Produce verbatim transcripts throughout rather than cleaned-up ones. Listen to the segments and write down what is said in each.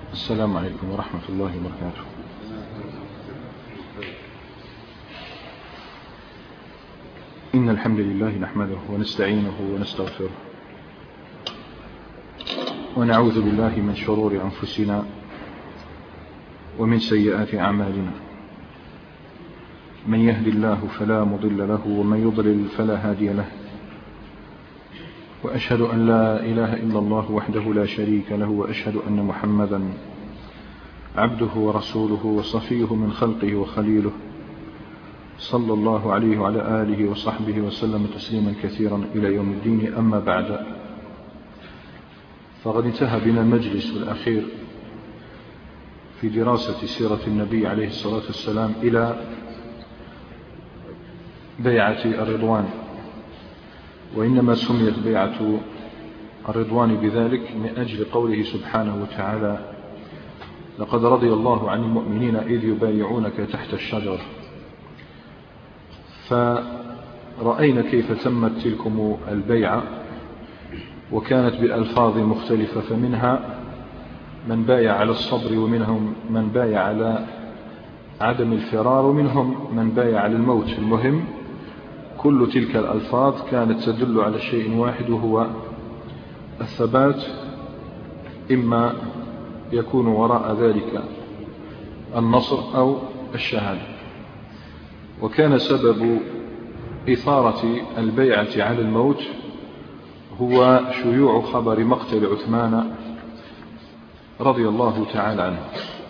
السلام عليكم ورحمة الله وبركاته. إن الحمد لله نحمده ونستعينه ونستغفره ونعوذ بالله من شرور أنفسنا ومن سيئات أعمالنا. من يهد الله فلا مضل له ومن يضلل فلا هادي له، وأشهد أن لا إله إلا الله وحده لا شريك له، وأشهد أن محمدا عبده ورسوله وصفيه من خلقه وخليله، صلى الله عليه وعلى آله وصحبه وسلم تسليما كثيرا إلى يوم الدين. أما بعد، فقد انتهى بنا المجلس الأخير في دراسة سيرة النبي عليه الصلاة والسلام إلى بيعة الرضوان، وإنما سميت بيعة الرضوان بذلك من أجل قوله سبحانه وتعالى: لقد رضي الله عن المؤمنين إذ يبايعونك تحت الشجرة. فرأينا كيف تمت تلكم البيعة، وكانت بألفاظ مختلفة، فمنها من بايع على الصبر، ومنهم من بايع على عدم الفرار، ومنهم من بايع على الموت. المهم كل تلك الألفاظ كانت تدل على شيء واحد، وهو الثبات، إما يكون وراء ذلك النصر أو الشهادة. وكان سبب إثارة البيعة على الموت هو شيوع خبر مقتل عثمان رضي الله تعالى عنه.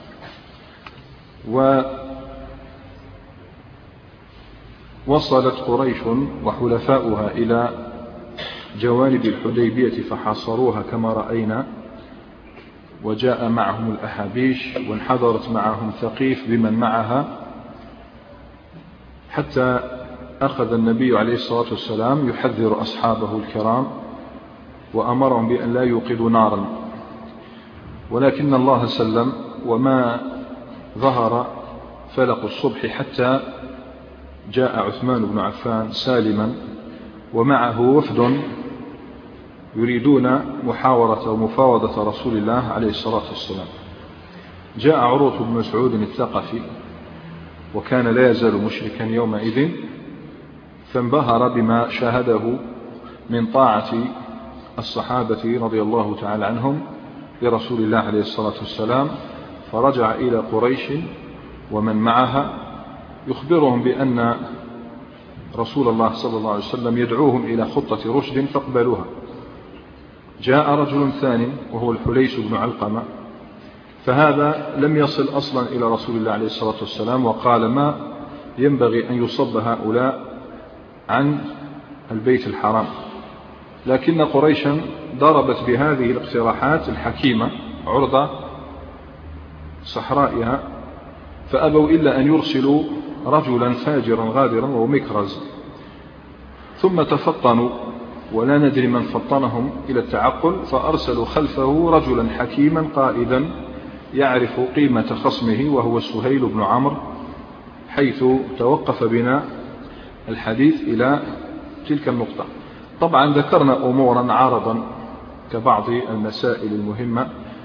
ووصلت قريش وحلفاؤها إلى جوانب الحديبية فحاصروها كما رأينا، وجاء معهم الأحابيش، وانحدرت معهم ثقيف بمن معها، حتى أخذ النبي عليه الصلاة والسلام يحذر أصحابه الكرام وأمرهم بأن لا يوقدوا نارا. ولكن الله سلم، وما ظهر فلق الصبح حتى جاء عثمان بن عفان سالما، ومعه وفد يريدون محاورة ومفاوضة رسول الله عليه الصلاة والسلام. جاء عروة بن مسعود الثقفي، وكان لا يزال مشركا يومئذ، فانبهر بما شاهده من طاعة الصحابة رضي الله تعالى عنهم لرسول الله عليه الصلاة والسلام، فرجع إلى قريش ومن معها يخبرهم بأن رسول الله صلى الله عليه وسلم يدعوهم إلى خطة رشد فاقبلوها. جاء رجل ثاني وهو الحليس بن علقمة، فهذا لم يصل أصلا إلى رسول الله عليه الصلاة والسلام، وقال: ما ينبغي أن يصب هؤلاء عن البيت الحرام. لكن قريشا ضربت بهذه الاقتراحات الحكيمة عرض صحرائها، فأبوا إلا أن يرسلوا رجلا فاجرا غادرا وهو مكرز. ثم تفطنوا، ولا ندري من فطنهم إلى التعقل، فأرسلوا خلفه رجلا حكيما قائدا يعرف قيمة خصمه، وهو سهيل بن عمرو، حيث توقف بنا الحديث إلى تلك النقطة. طبعا ذكرنا أمورا عارضا كبعض المسائل المهمة،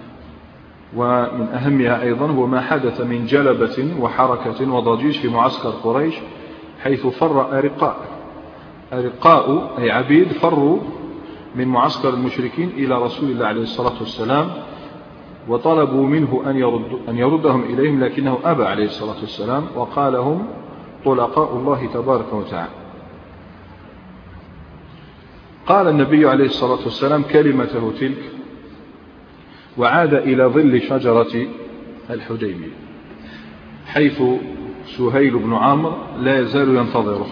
ومن أهمها أيضا هو ما حدث من جلبة وحركة وضجيج في معسكر قريش، حيث فر أرقاء أرقاء أي عبيد فروا من معسكر المشركين إلى رسول الله عليه الصلاة والسلام، وطلبوا منه أن, يرد أن يردهم إليهم، لكنه أبى عليه الصلاة والسلام، وقال: هم طلقاء الله تبارك وتعالى. قال النبي عليه الصلاة والسلام كلمته تلك، وعاد إلى ظل شجرة الحديبية، حيث سهيل بن عمرو لا يزال ينتظره.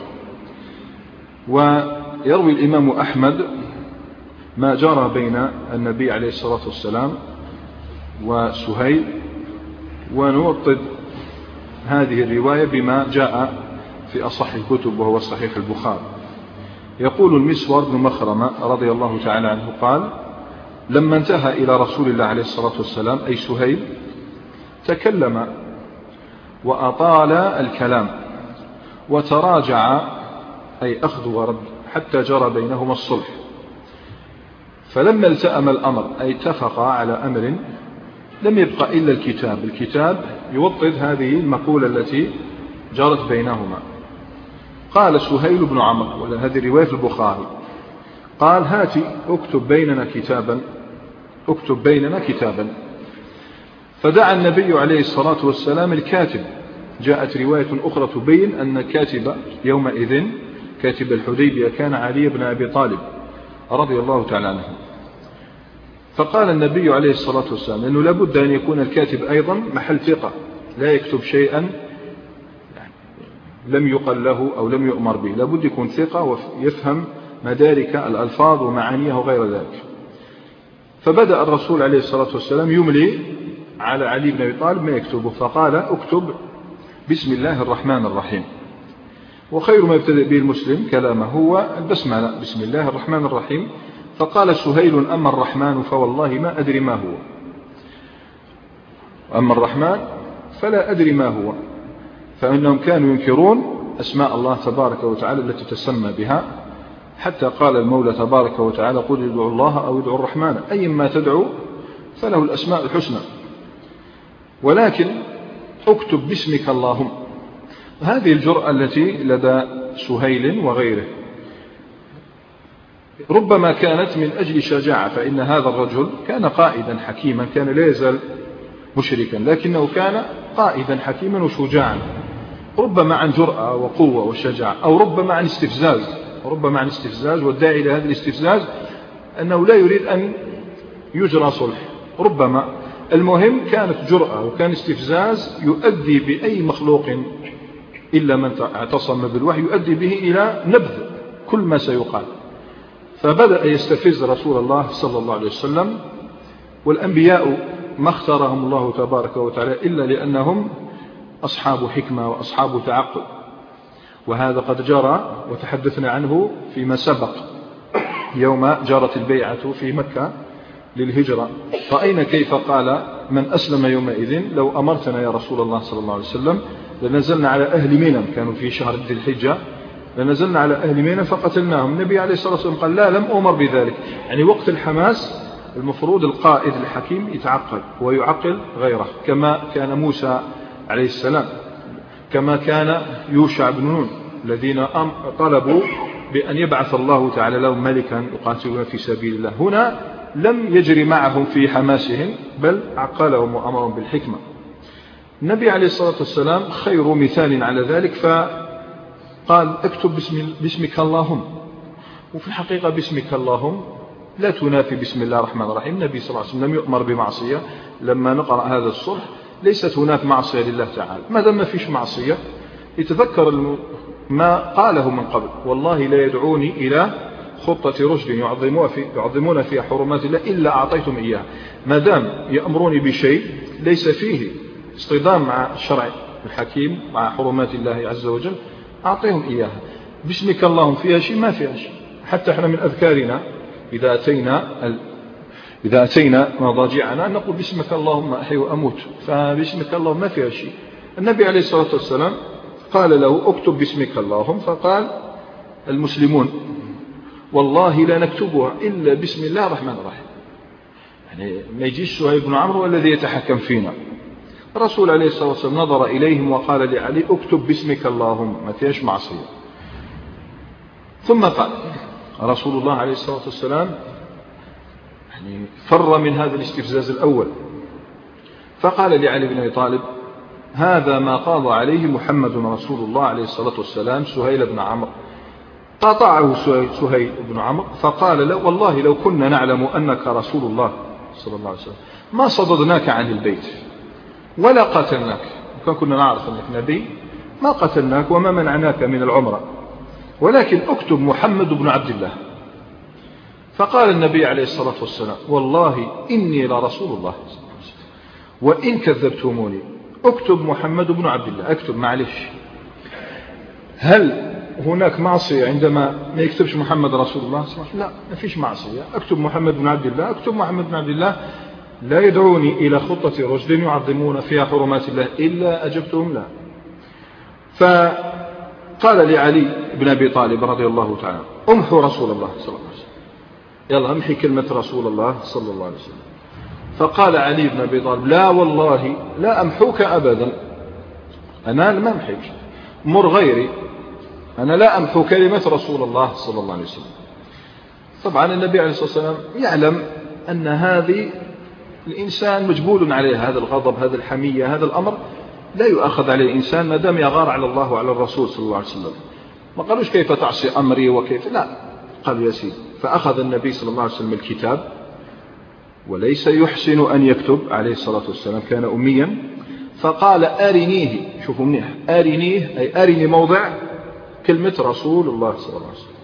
ويروي الإمام أحمد ما جرى بين النبي عليه الصلاة والسلام وسهيل، ونوطد هذه الرواية بما جاء في أصح الكتب وهو صحيح البخاري. يقول المسور بن مخرمة رضي الله تعالى عنه قال: لما انتهى إلى رسول الله عليه الصلاة والسلام أي سهيل تكلم وأطال الكلام، وتراجع أي أخذ ورد، حتى جرى بينهما الصلح. فلما التأم الأمر أي اتفق على أمر لم يبقى إلا الكتاب. الكتاب يوطد هذه المقولة التي جرت بينهما. قال سهيل بن عمرو، ولا هذه رواية البخاري، قال هاتي اكتب بيننا كتابا، اكتب بيننا كتابا. فدعا النبي عليه الصلاة والسلام الكاتب. جاءت رواية أخرى تبين أن كاتب يومئذ كاتب الحديبية كان علي بن أبي طالب رضي الله تعالى عنه. فقال النبي عليه الصلاة والسلام أنه لابد أن يكون الكاتب أيضا محل ثقة، لا يكتب شيئا لم يقل له أو لم يؤمر به، لابد يكون ثقة ويفهم مدارك الألفاظ ومعانيه وغير ذلك. فبدأ الرسول عليه الصلاة والسلام يملي على علي بن أبي طالب ما يكتبه، فقال اكتب بسم الله الرحمن الرحيم. وخير ما يبتدئ به المسلم كلامه هو البسملة، بسم الله الرحمن الرحيم. فقال سهيل أما الرحمن فوالله ما أدري ما هو، أما الرحمن فلا أدري ما هو، فإنهم كانوا ينكرون أسماء الله تبارك وتعالى التي تسمى بها، حتى قال المولى تبارك وتعالى قل ادعوا الله أو ادعوا الرحمن أي ما تدعو فله الأسماء الحسنى، ولكن اكتب باسمك اللهم. هذه الجرأة التي لدى سهيل وغيره ربما كانت من أجل شجاعة، فإن هذا الرجل كان قائدا حكيما، كان لا يزال مشركا لكنه كان قائدا حكيما وشجاعا، ربما عن جرأة وقوة وشجاعة، أو ربما عن استفزاز، ربما عن استفزاز، والداعي لهذا الاستفزاز أنه لا يريد أن يجرى صلح، ربما. المهم كانت جرأة وكان استفزاز يؤدي بأي مخلوق إلا من اعتصم بالوحي يؤدي به إلى نبذ كل ما سيقال. فبدأ يستفز رسول الله صلى الله عليه وسلم، والأنبياء ما اختارهم الله تبارك وتعالى إلا لأنهم أصحاب حكمة وأصحاب تعقل، وهذا قد جرى وتحدثنا عنه فيما سبق يوم جرت البيعة في مكة للهجرة. رأينا كيف قال من أسلم يومئذ لو أمرتنا يا رسول الله صلى الله عليه وسلم لنزلنا على أهل منى، كانوا في شهر ذي الحجة، لنزلنا على أهل منى فقتلناهم. النبي عليه الصلاة والسلام قال لا، لم أمر بذلك. يعني وقت الحماس المفروض القائد الحكيم يتعقل ويعقل غيره، كما كان موسى عليه السلام، كما كان يوشع بن نون، الذين طلبوا بأن يبعث الله تعالى لهم ملكا يقاتلون في سبيل الله. هنا لم يجري معهم في حماسهم بل عقلهم وأمرهم بالحكمة. النبي عليه الصلاة والسلام خير مثال على ذلك، فقال اكتب باسم باسمك اللهم. وفي الحقيقة باسمك اللهم لا تنافي بسم الله الرحمن الرحيم. النبي صلى الله عليه وسلم لم يؤمر بمعصية. لما نقرأ هذا الصلح ليست هناك معصية لله تعالى، ما دام ما فيش معصية يتذكر ما قاله من قبل، والله لا يدعوني إلى خطة رشد يعظمون في يعظمون فيها حرمات الله إلا أعطيتم إياها. ما دام يأمروني بشيء ليس فيه اصطدام مع الشرع الحكيم مع حرمات الله عز وجل أعطيهم إياها. باسمك اللهم فيها شيء ما فيها شيء. حتى احنا من أذكارنا إذا أتينا إذا أتينا مضاجعنا نقول باسمك اللهم أحي وأموت، فباسمك اللهم ما فيها شيء. النبي عليه الصلاة والسلام قال له اكتب باسمك اللهم، فقال المسلمون والله لا نكتبها إلا بسم الله الرحمن الرحيم. يعني ما يجيش سهيل بن عمرو الذي يتحكم فينا. الرسول عليه الصلاة والسلام نظر إليهم وقال لعلي اكتب باسمك اللهم، ما فيهاش معصية. ثم قال رسول الله عليه الصلاة والسلام يعني فر من هذا الاستفزاز الأول، فقال لعلي بن أبي طالب هذا ما قاضى عليه محمد رسول الله عليه الصلاة والسلام سهيل بن عمرو. قاطعه سهيل بن عمرو فقال له والله لو كنا نعلم أنك رسول الله صلى الله عليه وسلم ما صددناك عن البيت ولا قتلناك. وكان كنا نعرف أنك نبي ما قتلناك وما منعناك من العمرة، ولكن اكتب محمد بن عبد الله. فقال النبي عليه الصلاة والسلام والله إني لرسول الله وإن كذبتموني اكتب محمد بن عبد الله. اكتب معلش. هل هناك معصية عندما ما يكتبش محمد رسول الله؟ لا، ما فيش معصية. اكتب محمد بن عبد الله. اكتب محمد بن عبد الله لا يدعوني إلى خطة رشد يعظمون فيها حرمات الله إلا أجبتهم لا. فقال لعلي بن أبي طالب رضي الله تعالى امحو رسول الله صلى الله عليه وسلم، يلا امحي كلمة رسول الله صلى الله عليه وسلم. فقال علي بن أبي طالب لا والله لا أمحوك أبدا، أنا ما أمحيك، مر غيري، أنا لا أمحو كلمة رسول الله صلى الله عليه وسلم. طبعا النبي عليه الصلاة والسلام يعلم أن هذه الإنسان مجبول عليه، هذا الغضب، هذا الحمية، هذا الأمر لا يؤخذ عليه الإنسان ما دام يغار على الله وعلى الرسول صلى الله عليه وسلم. ما قالوش كيف تعصي أمري وكيف، لا، قال يا سيدي. فأخذ النبي صلى الله عليه وسلم الكتاب، وليس يحسن أن يكتب عليه الصلاة والسلام، كان أميا، فقال أرنيه، شوفوا منيح، أرنيه أي أرني موضع كلمة رسول الله صلى الله عليه وسلم.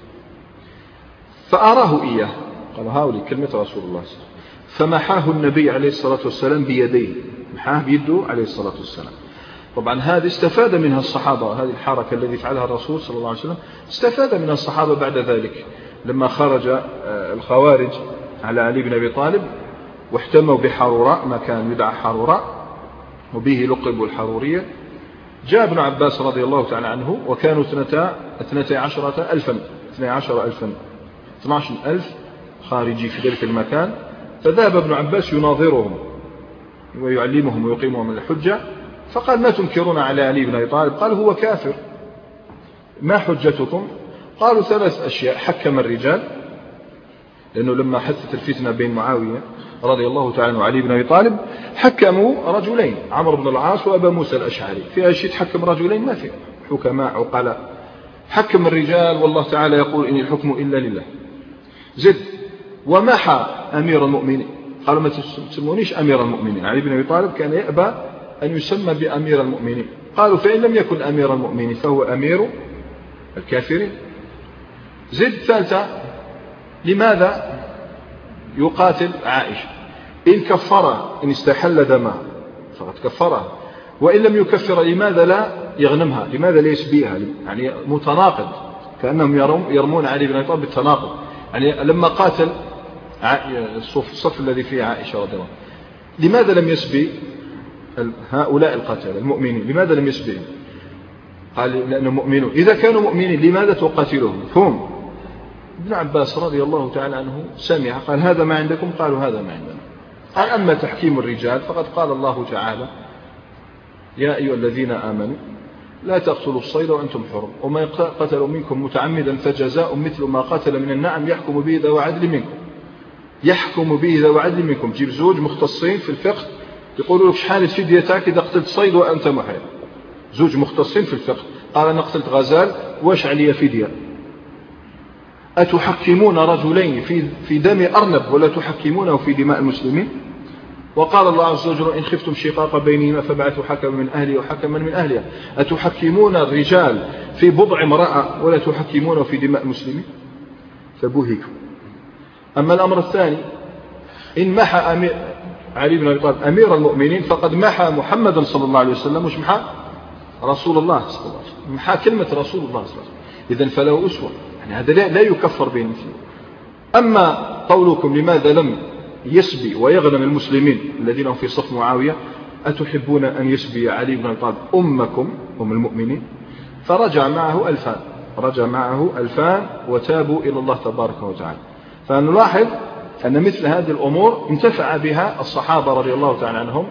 فأراه إياه، قال هاولي كلمة رسول الله صلى الله عليه وسلم. فمحاه النبي عليه الصلاة والسلام بيديه، محاه بيده عليه الصلاة والسلام. طبعا هذه استفاد منها الصحابة، هذه الحركة التي فعلها الرسول صلى الله عليه وسلم استفاد منها الصحابة بعد ذلك، لما خرج الخوارج على علي بن أبي طالب واحتموا بحروراء، ما كان يدعى حروراء وبه لقبوا الحرورية، جاء ابن عباس رضي الله تعالى عنه، وكانوا اثنتي عشرة ألفا اثني عشر ألفا اثني عشر ألف خارجي في ذلك المكان. فذهب ابن عباس يناظرهم ويعلمهم ويقيمهم الحجة، فقال ما تنكرون على علي بن أبي طالب؟ قال هو كافر، ما حجتكم؟ قالوا ثلاث أشياء. حكم الرجال، لأنه لما حدثت الفتنة بين معاوية رضي الله تعالى وعلي بن أبي طالب حكموا رجلين، عمرو بن العاص وأبا موسى الأشعري، فيها شيء تحكم رجلين؟ ما فيها، حكماء عقلاء. حكم الرجال والله تعالى يقول إن الحكم إلا لله. زد ومحى أمير المؤمنين، قالوا ما تسمونيش أمير المؤمنين، علي بن أبي طالب كان يأبى أن يسمى بأمير المؤمنين. قالوا فإن لم يكن أمير المؤمنين فهو أمير الكافرين. زد ثالثة، لماذا يقاتل عائشة؟ إن كفرها، إن استحل دمها فقد كفرها، وإن لم يكفر لماذا لا يغنمها؟ لماذا لا يسبيها؟ يعني متناقض، كأنهم يرمون علي بن أبي طالب بالتناقض. يعني لما قاتل الصف, الصف الذي فيه عائشة رضي الله، لماذا لم يسبي هؤلاء القتلة المؤمنين؟ لماذا لم يسبيهم؟ قال لأنهم مؤمنون. إذا كانوا مؤمنين لماذا تقاتلهم؟ هم ابن عباس رضي الله تعالى عنه سمع، قال هذا ما عندكم؟ قالوا هذا ما عندنا. قال أما تحكيم الرجال فقد قال الله تعالى يا أيها الذين آمنوا لا تقتلوا الصيد وأنتم حرم، وما قتلوا منكم متعمدا فجزاء مثل ما قتل من النعم يحكم به ذو عدل منكم، يحكم به ذو عدل منكم. جيب زوج مختصين في الفقه يقولوا لك شحال فديتك إذا قتلت صيد وأنت محرم، زوج مختصين في الفقه. قال أنا قتلت غزال، واش علي فدية؟ أتحكمون رجلين في في دم أرنب ولا تحكمونه في دماء المسلمين؟ وقال الله عز وجل إن خفتم شقاق بينهما فبعثوا حكما من أهله وحكما من أهلها. أتحكمون الرجال في بضع امرأة ولا تحكمونه في دماء المسلمين؟ فبهكوا. أما الأمر الثاني، إن محى أمير علي بن أبي طالب أمير المؤمنين فقد محى محمدا صلى الله عليه وسلم، مش محى رسول الله صلى الله عليه وسلم، محى كلمة رسول الله صلى الله عليه وسلم. إذن فله أسوة، يعني هذا لا يكفر بين المسلمين. أما قولكم لماذا لم يسبي ويغنم المسلمين الذين هم في صف معاوية، أتحبون أن يسبي علي بن أبي طالب أمكم أم المؤمنين؟ فرجع معه ألفان، رجع معه ألفان وتابوا إلى الله تبارك وتعالى. فنلاحظ أن مثل هذه الأمور انتفع بها الصحابة رضي الله تعالى عنهم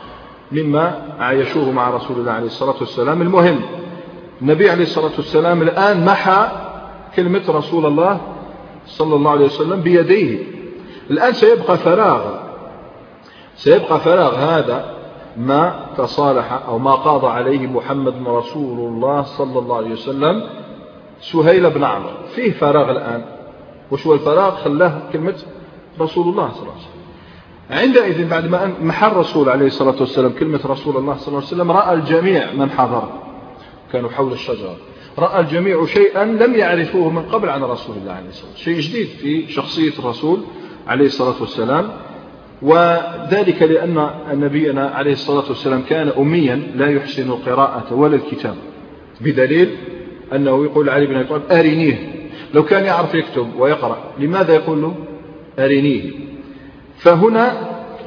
مما عايشوه مع رسول الله عليه الصلاة والسلام. المهم النبي عليه الصلاة والسلام الآن محى كلمة رسول الله صلى الله عليه وسلم بيديه. الآن سيبقى فراغ، سيبقى فراغ هذا ما تصالح أو ما قاضى عليه محمد رسول الله صلى الله عليه وسلم سهيل بن عمرو، فيه فراغ الآن. وش هو الفراغ؟ خلاه كلمة رسول الله صلى الله عليه وسلم. عندئذ بعد ما محى الرسول عليه الصلاة والسلام كلمة رسول الله صلى الله عليه وسلم، رأى الجميع من حضر كانوا حول الشجرة، رأى الجميع شيئا لم يعرفوه من قبل عن رسول الله عليه الصلاة والسلام، شيء جديد في شخصية الرسول عليه الصلاة والسلام. وذلك لأن نبينا عليه الصلاة والسلام كان أميا لا يحسن القراءة ولا الكتاب، بدليل أنه يقول علي بن أبي طالب أرنيه. لو كان يعرف يكتب ويقرأ لماذا يقول له أرنيه؟ فهنا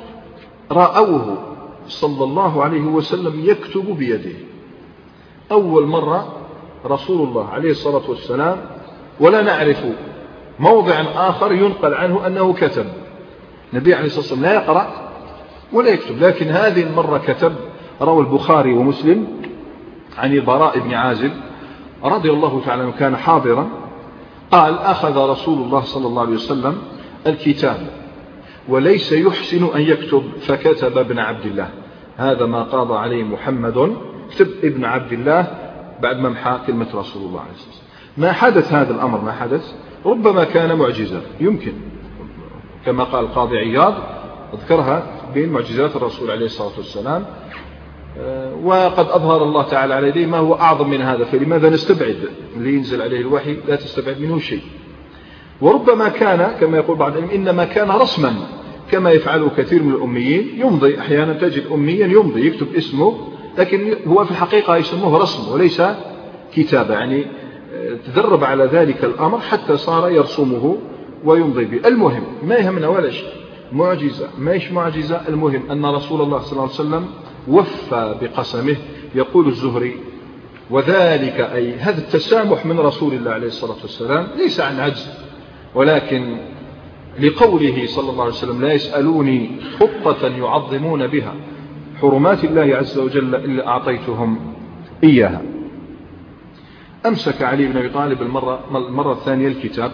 رأوه صلى الله عليه وسلم يكتب بيده أول مرة رسول الله عليه الصلاة والسلام، ولا نعرف موضع آخر ينقل عنه أنه كتب. النبي عليه الصلاة والسلام لا يقرأ ولا يكتب. لكن هذه المرة كتب. روى البخاري ومسلم عن البراء بن عازب رضي الله تعالى عنه كان حاضرا قال أخذ رسول الله صلى الله عليه وسلم الكتاب وليس يحسن أن يكتب فكتب ابن عبد الله هذا ما قاضى عليه محمد كتب ابن عبد الله بعد ما محى كلمة رسول الله عليه الصلاة والسلام. ما حدث هذا الأمر ما حدث ربما كان معجزة يمكن كما قال القاضي عياض اذكرها بين معجزات الرسول عليه الصلاة والسلام وقد أظهر الله تعالى على يديه ما هو أعظم من هذا فلماذا نستبعد اللي ينزل عليه الوحي لا تستبعد منه شيء. وربما كان كما يقول بعض العلم إنما كان رسما كما يفعله كثير من الأميين يمضي أحيانا تجد أميا يمضي يكتب اسمه لكن هو في الحقيقة يسموه رسم وليس كتابة يعني تدرب على ذلك الأمر حتى صار يرسمه ويمضي به. المهم ما يهمنا ولا شيء معجزة ما إيش معجزة المهم أن رسول الله صلى الله عليه وسلم وفى بقسمه. يقول الزهري وذلك أي هذا التسامح من رسول الله عليه الصلاة والسلام ليس عن عجز ولكن لقوله صلى الله عليه وسلم لا يسألوني خطة يعظمون بها حرمات الله عز وجل إلا أعطيتهم إياها. أمسك علي بن أبي طالب المرة, المرة الثانية الكتاب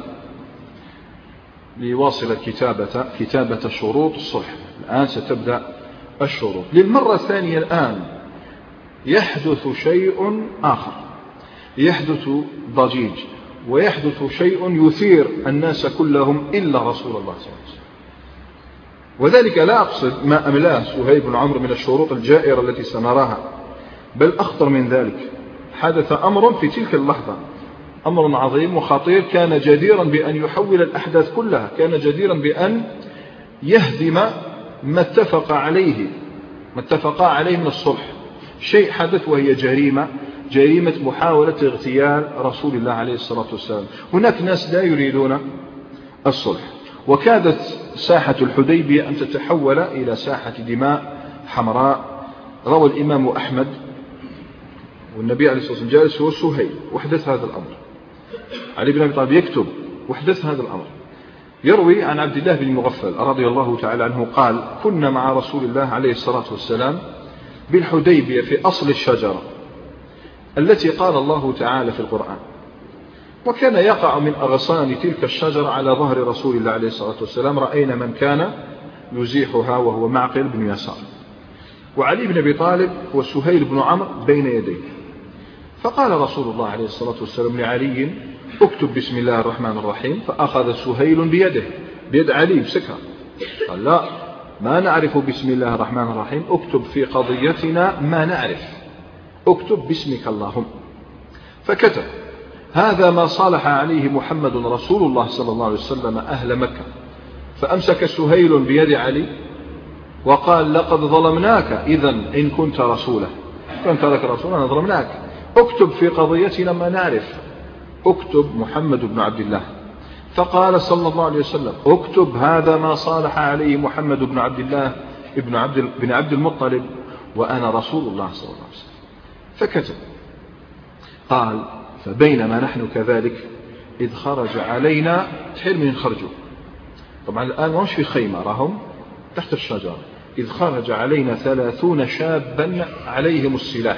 ليواصل الكتابة كتابة شروط الصلح. الآن ستبدأ الشروط للمرة الثانية. الآن يحدث شيء آخر يحدث ضجيج ويحدث شيء يثير الناس كلهم إلا رسول الله صلى الله عليه وسلم. وذلك لا أقصد ما أملاه سهيب بن عمرو من الشروط الجائرة التي سنراها بل أخطر من ذلك. حدث أمر في تلك اللحظة أمر عظيم وخطير كان جديرا بأن يحول الأحداث كلها كان جديرا بأن يهدم ما اتفق عليه ما اتفق عليه من الصلح. شيء حدث وهي جريمة جريمة محاولة اغتيال رسول الله عليه الصلاة والسلام. هناك ناس لا يريدون الصلح وكادت ساحة الحديبية أن تتحول إلى ساحة دماء حمراء. روى الإمام أحمد والنبي عليه الصلاة والسلام جالس هو سهيل وحدث هذا الأمر. علي بن أبي طالب يكتب وحدث هذا الأمر. يروي عن عبد الله بن مغفل رضي الله تعالى عنه قال كنا مع رسول الله عليه الصلاة والسلام بالحديبية في أصل الشجرة التي قال الله تعالى في القرآن وكان يقع من أغصان تلك الشجرة على ظهر رسول الله عليه الصلاة والسلام. رأينا من كان يزيحها وهو معقل بن يسار وعلي بن أبي طالب وسهيل بن عمرو بين يديه. فقال رسول الله عليه الصلاة والسلام لعلي اكتب بسم الله الرحمن الرحيم. فأخذ سهيل بيده بيد علي بسكة قال لا ما نعرف بسم الله الرحمن الرحيم اكتب في قضيتنا ما نعرف اكتب باسمك اللهم. فكتب هذا ما صالح عليه محمد رسول الله صلى الله عليه وسلم أهل مكة. فأمسك سهيل بيد علي وقال لقد ظلمناك إذا إن كنت رسولا كنت لك رسولا ظلمناك اكتب في قضيتنا ما نعرف اكتب محمد بن عبد الله. فقال صلى الله عليه وسلم اكتب هذا ما صالح عليه محمد بن عبد الله ابن عبد بن عبد المطلب وأنا رسول الله صلى الله عليه وسلم. فكتب. قال فبينما نحن كذلك إذ خرج علينا تحيل من خرجوا طبعا الآن مش في خيمة راهم تحت الشجرة. إذ خرج علينا ثلاثون شابا عليهم السلاح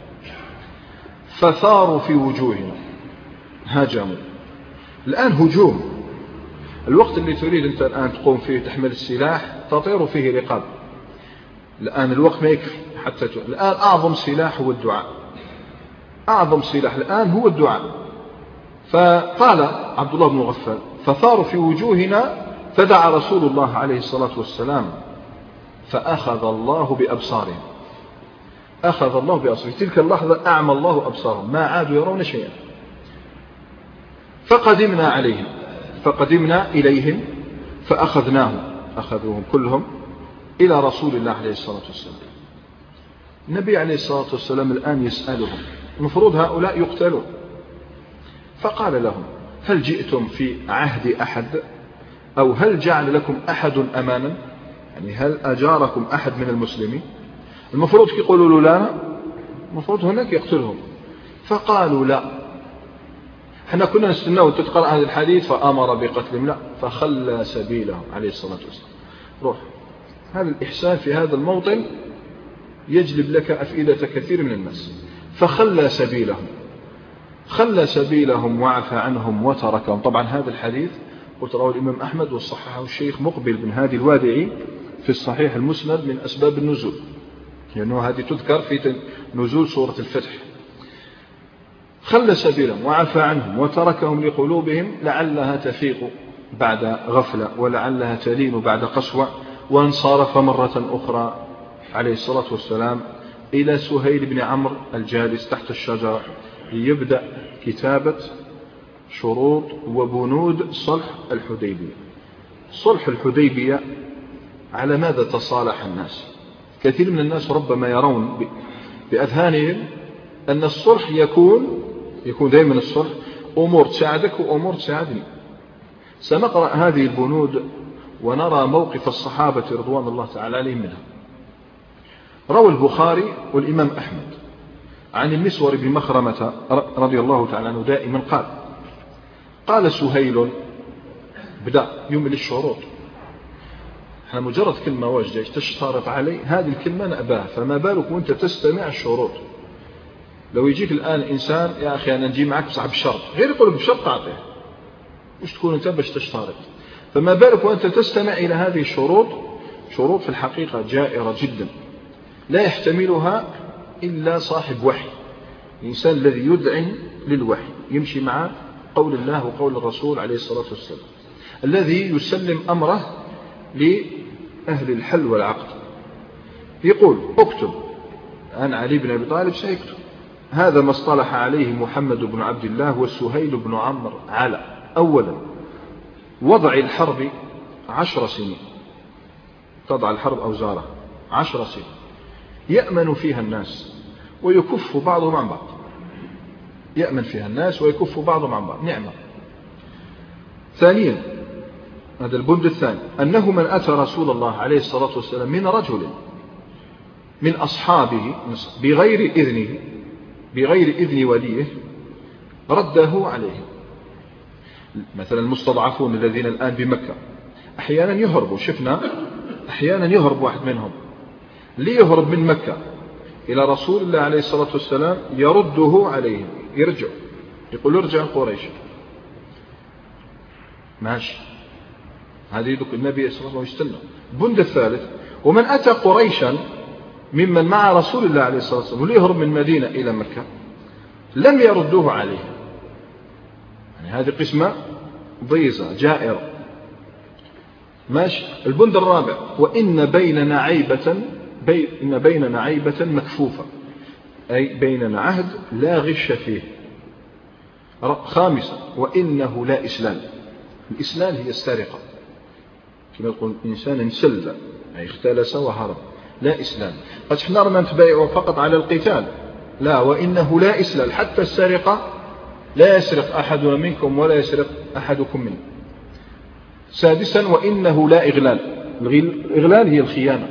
فثاروا في وجوهنا هاجموا. الآن هجوم الوقت اللي تريد أنت الآن تقوم فيه تحمل السلاح تطير فيه رقاب. الآن الوقت ما يكفي حتى ت... الآن أعظم سلاح هو الدعاء. أعظم سلاح الآن هو الدعاء. فقال عبد الله بن مغفل فثاروا في وجوهنا فدعا رسول الله عليه الصلاة والسلام فأخذ الله بأبصارهم. أخذ الله بأبصارهم في تلك اللحظة أعمى الله أبصارهم ما عادوا يرون شيئا. فقدمنا عليهم فقدمنا إليهم فأخذناهم أخذوهم كلهم إلى رسول الله عليه الصلاة والسلام. النبي عليه الصلاة والسلام الآن يسألهم المفروض هؤلاء يقتلون. فقال لهم هل جئتم في عهد أحد أو هل جعل لكم أحد أمانا يعني هل أجاركم أحد من المسلمين. المفروض يقولوا له لا المفروض هناك يقتلهم. فقالوا لا احنا كنا نستناه تتقرأ هذا الحديث فأمر بقتلهم لا فخلى سبيلهم عليه الصلاة والسلام. روح هذا الإحسان في هذا الموطن يجلب لك أفئدة كثير من الناس. فخلى سبيلهم خلى سبيلهم وعفى عنهم وتركهم. طبعا هذا الحديث قلت رواه الإمام أحمد وصححه الشيخ مقبل بن هادي الوادعي في الصحيح المسند من أسباب النزول، لأنه يعني هذه تذكر في نزول سورة الفتح. خلى سبيلهم وعفى عنهم وتركهم لقلوبهم لعلها تفيق بعد غفلة ولعلها تلين بعد قسوة. وانصرف مرة أخرى عليه الصلاة والسلام إلى سهيل بن عمرو الجالس تحت الشجرة ليبدأ كتابة شروط وبنود صلح الحديبية. صلح الحديبية على ماذا تصالح الناس؟ كثير من الناس ربما يرون بأذهانهم أن الصلح يكون يكون دائما الصلح أمور تساعدك وأمور تساعدني. سنقرأ هذه البنود ونرى موقف الصحابة رضوان الله تعالى عليهم منها. روى البخاري والإمام أحمد عن المسور بن مخرمة رضي الله تعالى عنه دائما قال قال سهيل بدأ يمل الشروط. احنا مجرد كلمة واجدة تشترط علي هذه الكلمة نأباها، فما بالك وانت تستمع الشروط. لو يجيك الآن إنسان يا أخي أنا نجي معك بصاحب الشرط، غير يقول بشرط تعطيه، وش تكون أنت باش تشترط؟ فما بالك وأنت تستمع إلى هذه الشروط. شروط في الحقيقة جائرة جدا لا يحتملها إلا صاحب وحي، الإنسان الذي يدعن للوحي يمشي مع قول الله وقول الرسول عليه الصلاة والسلام، الذي يسلم أمره لأهل الحل والعقد. يقول اكتب، أنا علي بن أبي طالب سيكتب هذا ما اصطلح عليه محمد بن عبد الله وسهيل بن عمرو على أولا وضع الحرب عشر سنين، تضع الحرب أوزارها عشر سنين يأمن فيها الناس ويكف بعضهم عن بعض، يأمن فيها الناس ويكف بعضهم عن بعض نعمة. ثانيا هذا البند الثاني أنه من أتى رسول الله عليه الصلاة والسلام من رجل من أصحابه بغير إذنه بغير إذن وليه رده عليه. مثلا المستضعفون الذين الآن بمكة أحيانا يهربوا، شفنا أحيانا يهرب واحد منهم ليهرب من مكة إلى رسول الله عليه الصلاة والسلام يرده عليهم، يرجع يقول ارجع قريش ماشي، هذه يدك النبي صلى الله عليه وسلم يستلم. البند الثالث ومن أتى قريشا ممن مع رسول الله عليه الصلاة والسلام ليهرب من مدينة إلى مكة لم يردوه عليه، يعني هذه قسمة ضيزة جائرة ماشي. البند الرابع وإن بيننا عيبة بي إن بيننا عيبة مكفوفة، أي بيننا عهد لا غش فيه. خامسا وإنه لا إسلام، الإسلام هي السرقة كما يقول إنسان انسل أي اختلس وهرب، لا إسلام. قد احنا ما نتبايعوا فقط على القتال، لا، وإنه لا إسلام حتى السرقة لا يسرق أحدنا منكم ولا يسرق أحدكم منه. سادسا وإنه لا إغلال، الإغلال هي الخيانة.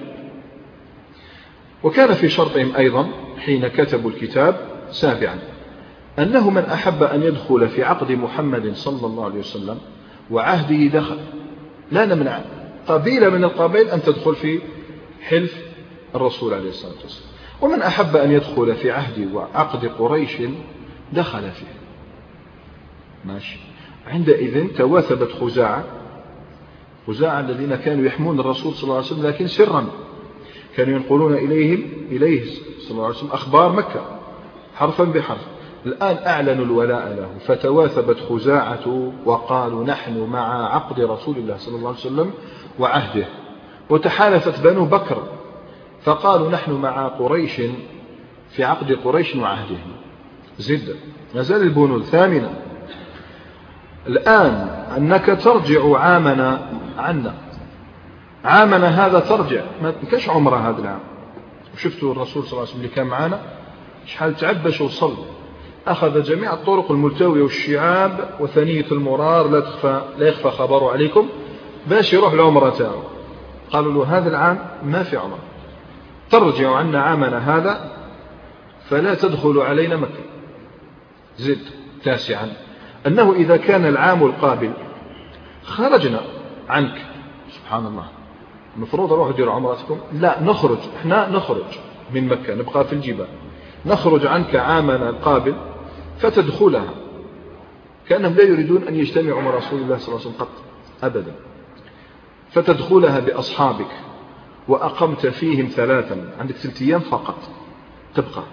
وكان في شرطهم أيضا حين كتبوا الكتاب سابعا أنه من أحب أن يدخل في عقد محمد صلى الله عليه وسلم وعهده دخل، لا نمنع قبيلة من القبائل أن تدخل في حلف الرسول عليه الصلاة والسلام، ومن أحب أن يدخل في عهد وعقد قريش دخل فيه ماشي. عندئذ تواثبت خزاعة خزاعة الذين كانوا يحمون الرسول صلى الله عليه وسلم لكن سرا، كانوا ينقلون إليهم إليه صلى الله عليه وسلم أخبار مكة حرفا بحرف. الآن أعلنوا الولاء له، فتواثبت خزاعة وقالوا نحن مع عقد رسول الله صلى الله عليه وسلم وعهده. وتحالفت بنو بكر فقالوا نحن مع قريش في عقد قريش وعهده. زد نزل البنود. ثامنا الآن أنك ترجع عامنا عنا، عامنا هذا ترجع، ما كاش عمره هذا العام. وشفتوا الرسول صلى الله عليه وسلم اللي كان معنا شحال تعب باش وصل، أخذ جميع الطرق الملتوية والشعاب وثنية المرار لا تخفى لا يخفى خبره عليكم باش يروح العمرة تاعه. قالوا له هذا العام ما في عمرة، ترجع عنا عامنا هذا فلا تدخل علينا مكة. زد تاسعا أنه إذا كان العام القابل خرجنا عنك. سبحان الله، المفروض أروح أدير عمرتكم؟ لا، نخرج إحنا نخرج من مكة، نبقى في الجبال، نخرج عنك عامنا القابل فتدخلها. كأنهم لا يريدون أن يجتمعوا مع رسول الله صلى الله عليه وسلم قط أبدا. فتدخلها بأصحابك وأقمت فيهم ثلاثا، عندك ثلاث أيام فقط تبقى.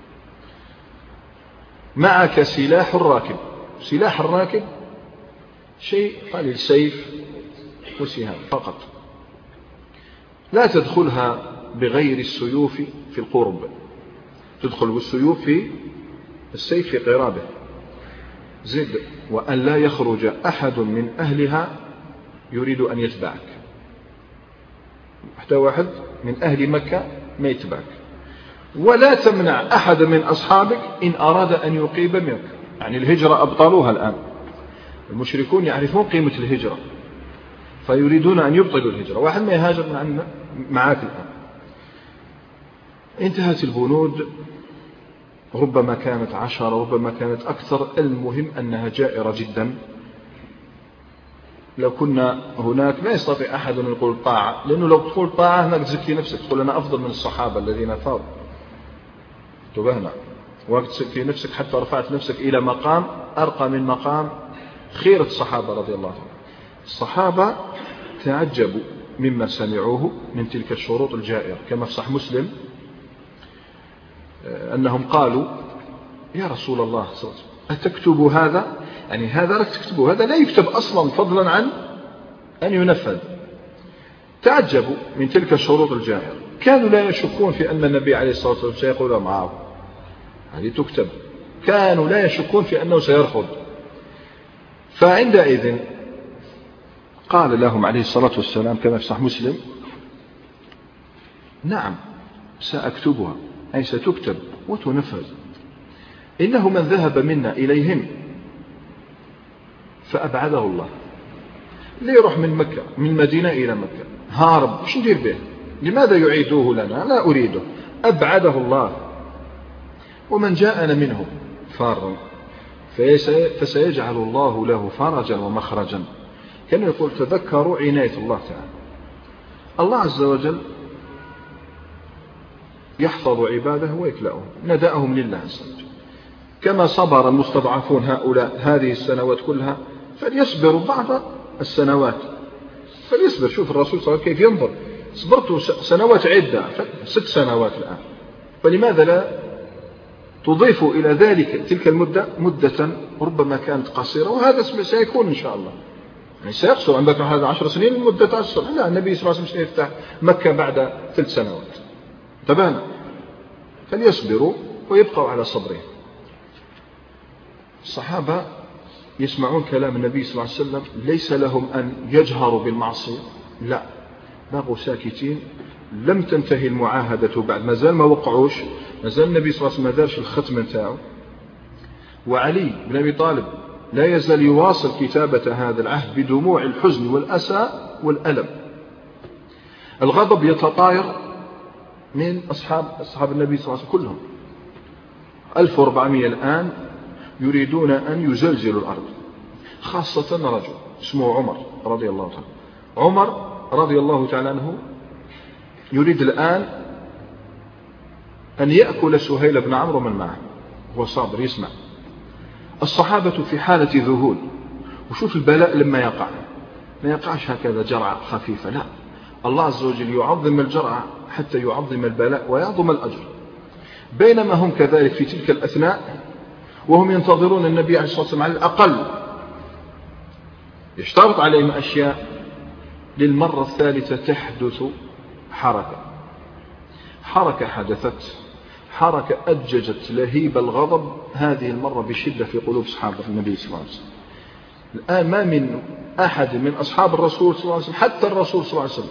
معك سلاح الراكب، سلاح الراكب شيء قليل، سيف وسهام فقط. لا تدخلها بغير السيوف في القرب، تدخل بالسيوف في السيف في قرابه. زد وأن لا يخرج أحد من أهلها يريد أن يتبعك، حتى واحد من أهل مكة ما يتبعك. ولا تمنع أحد من أصحابك إن أراد أن يقيم منك، يعني الهجرة أبطلوها الآن، المشركون يعرفون قيمة الهجرة فيريدون أن يبطلوا الهجرة. واحد ما يهاجر معنا معاك الآن. انتهت البنود، ربما كانت عشرة ربما كانت أكثر، المهم أنها جائرة جدا. لو كنا هناك لا يستطيع أحد أن يقول طاعة، لأنه لو تقول طاعة هناك تزكي نفسك، تقول أنا أفضل من الصحابة الذين فاروا، تبهنا وقت تزكي نفسك حتى رفعت نفسك إلى مقام أرقى من مقام خيرة الصحابة رضي الله عنهم. الصحابة تعجبوا مما سمعوه من تلك الشروط الجائرة، كما في صحيح مسلم أنهم قالوا يا رسول الله صلى الله عليه وسلم أتكتب هذا؟ يعني هذا لك تكتبه، هذا لا يكتب أصلا فضلا عن أن ينفذ. تعجبوا من تلك الشروط الجائرة، كانوا لا يشكون في أن النبي عليه الصلاة والسلام سيقول معه هذه تكتب، كانوا لا يشكون في أنه سيرفض. فعندئذ قال لهم عليه الصلاة والسلام كما في صحيح مسلم نعم سأكتبها، أي ستكتب وتنفذ. إنه من ذهب منا إليهم فأبعده الله. اللي يروح من مكة من المدينة إلى مكة هارب، وش ندير به؟ لماذا يعيدوه لنا؟ لا أريده، أبعده الله. ومن جاءنا منهم فارا فسيجعل الله له فرجا ومخرجا. كان يقول تذكروا عناية الله تعالى. الله عز وجل يحفظ عباده ويكلأهم، ندأهم لله عز وجل. كما صبر المستضعفون هؤلاء هذه السنوات كلها فليصبروا بعض السنوات، فليصبر. شوف الرسول صلى الله عليه وسلم كيف ينظر، صبرت سنوات عدة، ست سنوات الآن، فلماذا لا تضيف إلى ذلك تلك المدة مدة ربما كانت قصيرة، وهذا سيكون إن شاء الله، يعني سيقصر عندك هذا عشر سنين مدة عشر. لا، النبي صلى الله عليه وسلم سيفتح مكة بعد ثلاث سنوات. تبان، فليصبروا ويبقوا على صبرهم. الصحابة يسمعون كلام النبي صلى الله عليه وسلم، ليس لهم أن يجهروا بالمعصية، لا، بقوا ساكتين. لم تنتهي المعاهدة بعد، ما زال ما وقعوش، ما زال النبي صلى الله عليه وسلم ما دارش الختم نتاعو. وعلي بن أبي طالب لا يزال يواصل كتابة هذا العهد بدموع الحزن والأسى والألم. الغضب يتطاير من أصحاب أصحاب النبي صلى الله عليه وسلم كلهم، ألف وأربعمائة الآن يريدون أن يزلزلوا الأرض، خاصة رجل اسمه عمر رضي الله عنه. عمر رضي الله تعالى عنه يريد الآن أن يأكل سهيل بن عمرو من معه، هو صابر يسمع. الصحابة في حالة ذهول، وشوف البلاء لما يقع، ما يقعش هكذا جرعة خفيفة، لا، الله عز وجل يعظم الجرعة حتى يعظم البلاء ويعظم الأجر. بينما هم كذلك في تلك الأثناء وهم ينتظرون النبي عليه الصلاة والسلام، على الأقل يشترط عليهم أشياء، للمرة الثالثة تحدث حركة حركة حدثت حركة أججت لهيب الغضب هذه المرة بشدة في قلوب أصحاب النبي صلى الله عليه وسلم. الآن ما من أحد من أصحاب الرسول صلى الله عليه وسلم، حتى الرسول صلى الله عليه وسلم،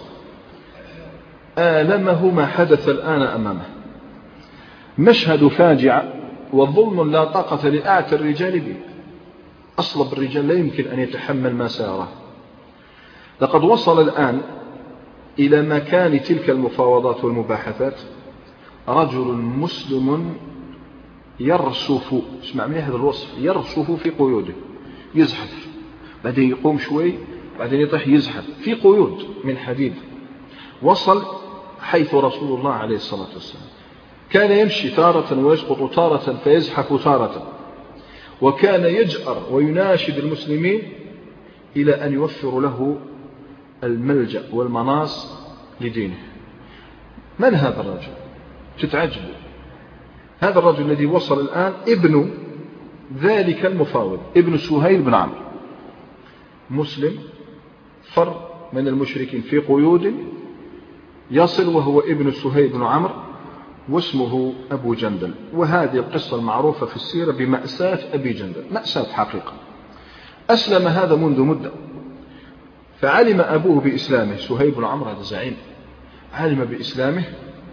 آلمه ما حدث الآن أمامه. مشهد فاجعة وظلم لا طاقة لأعتى الرجال به. أصلب الرجال لا يمكن أن يتحمل ما ساره. لقد وصل الآن إلى مكان تلك المفاوضات والمباحثات رجل مسلم يرسف، اسمع من هذا الوصف، يرسف في قيوده، يزحف، بعدين يقوم شوي، بعدين يطيح يزحف في قيود من حديد. وصل حيث رسول الله عليه الصلاة والسلام. كان يمشي تارة ويسقط تارة فيزحف تارة، وكان يجأر ويناشد المسلمين إلى أن يوفروا له الملجأ والمناص لدينه. من هذا الرجل؟ تتعجبوا. هذا الرجل الذي وصل الآن ابن ذلك المفاوض، ابن سهيل بن عمرو، مسلم فر من المشركين في قيود، يصل وهو ابن سهيل بن عمرو واسمه أبو جندل. وهذه القصة المعروفة في السيرة بمأساة أبي جندل، مأساة حقيقة. أسلم هذا منذ مدة، فعلم أبوه بإسلامه. سهيل بن عمرو هذا زعيم، علم بإسلامه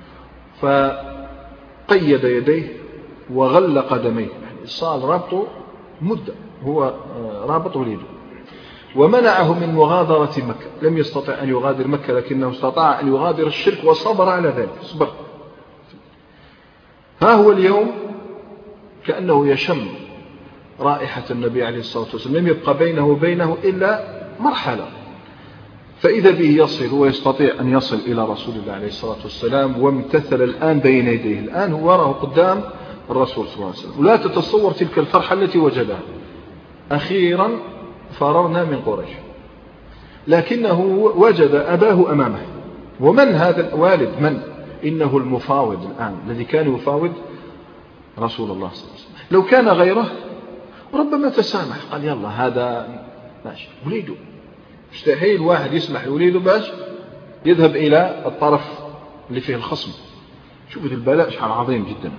فقيد يديه وغل قدميه، يعني صار رابطه مدة، هو رابط وليده، ومنعه من مغادرة مكة. لم يستطع أن يغادر مكة، لكنه استطاع أن يغادر الشرك وصبر على ذلك، صبر. ها هو اليوم كأنه يشم رائحة النبي عليه الصلاة والسلام، لم يبقى بينه وبينه إلا مرحلة، فإذا به يصل ويستطيع أن يصل إلى رسول الله عليه الصلاة والسلام، وامتثل الآن بين يديه. الآن هو وراه قدام الرسول صلى الله عليه وسلم. ولا تتصور تلك الفرحة التي وجدها. أخيرا فررنا من قريش، لكنه وجد أباه أمامه. ومن هذا الوالد؟ من؟ إنه المفاوض الآن الذي كان يفاوض رسول الله صلى الله عليه وسلم. لو كان غيره ربما تسامح، قال يلا هذا ماشي، وليده. مستحيل واحد يسمح لوليده باش يذهب إلى الطرف اللي فيه الخصم. شوفوا البلاء شحال عظيم جدا.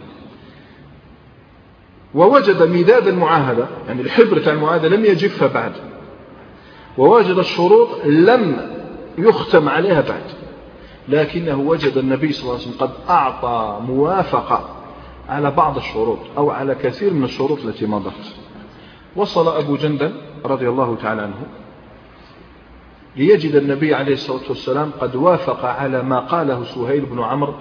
ووجد مداد المعاهدة، يعني الحبر تاع المعاهدة لم يجفها بعد، ووجد الشروط لم يختم عليها بعد، لكنه وجد النبي صلى الله عليه وسلم قد أعطى موافقة على بعض الشروط أو على كثير من الشروط التي مضت. وصل أبو جندل رضي الله تعالى عنه ليجد النبي عليه الصلاة والسلام قد وافق على ما قاله سهيل بن عمرو،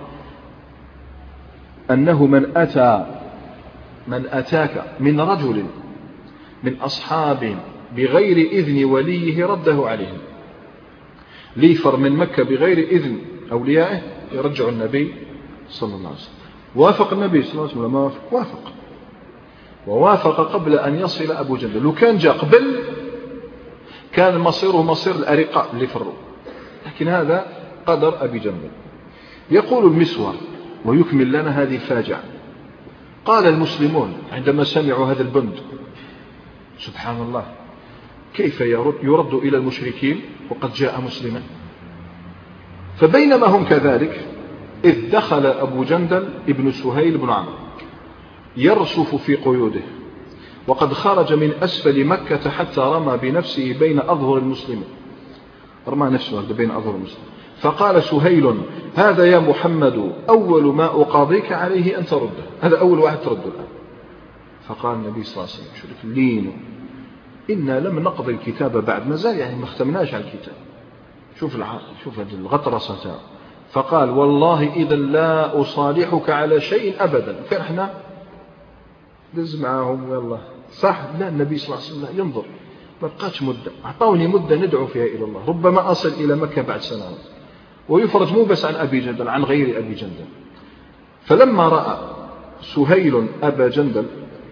أنه من أتى من أتاك من رجل من أصحاب بغير إذن وليه رده عليهم. ليفر من مكة بغير إذن أوليائه يرجع النبي صلى الله عليه وسلم. وافق النبي صلى الله عليه وسلم، ما وافق؟ وافق، ووافق قبل أن يصل أبو جندل. لو كان جاء قبل كان مصيره مصير الأرقاء اللي فروا، لكن هذا قدر أبي جندل. يقول المسور ويكمل لنا هذه الفاجعة: قال المسلمون عندما سمعوا هذا البند: سبحان الله، كيف يرد, يرد إلى المشركين وقد جاء مسلما؟ فبينما هم كذلك إذ دخل أبو جندل ابن سهيل بن عمرو يرسف في قيوده، وقد خرج من أسفل مكة حتى رمى بنفسه بين أظهر المسلمين، رمى نفسه بين أظهر المسلمين. فقال سهيل: هذا يا محمد أول ما أقاضيك عليه أن ترده، هذا أول واحد ترده الآن. فقال النبي صلى الله عليه وسلم: شرك لين، إنا لم نقضي الكتاب بعد، ما زال يعني ما ختمناش على الكتاب. شوف شوف هذه الغطرسة. فقال: والله إذا لا أصالحك على شيء أبدا. كان احنا دز معهم والله صح. لا، النبي صلى الله عليه وسلم ينظر، ما بقاتش مدة، أعطوني مدة ندعو فيها إلى الله، ربما أصل إلى مكة بعد سنوات. ويفرج مو بس عن أبي جندل، عن غير أبي جندل. فلما رأى سهيل أبا جندل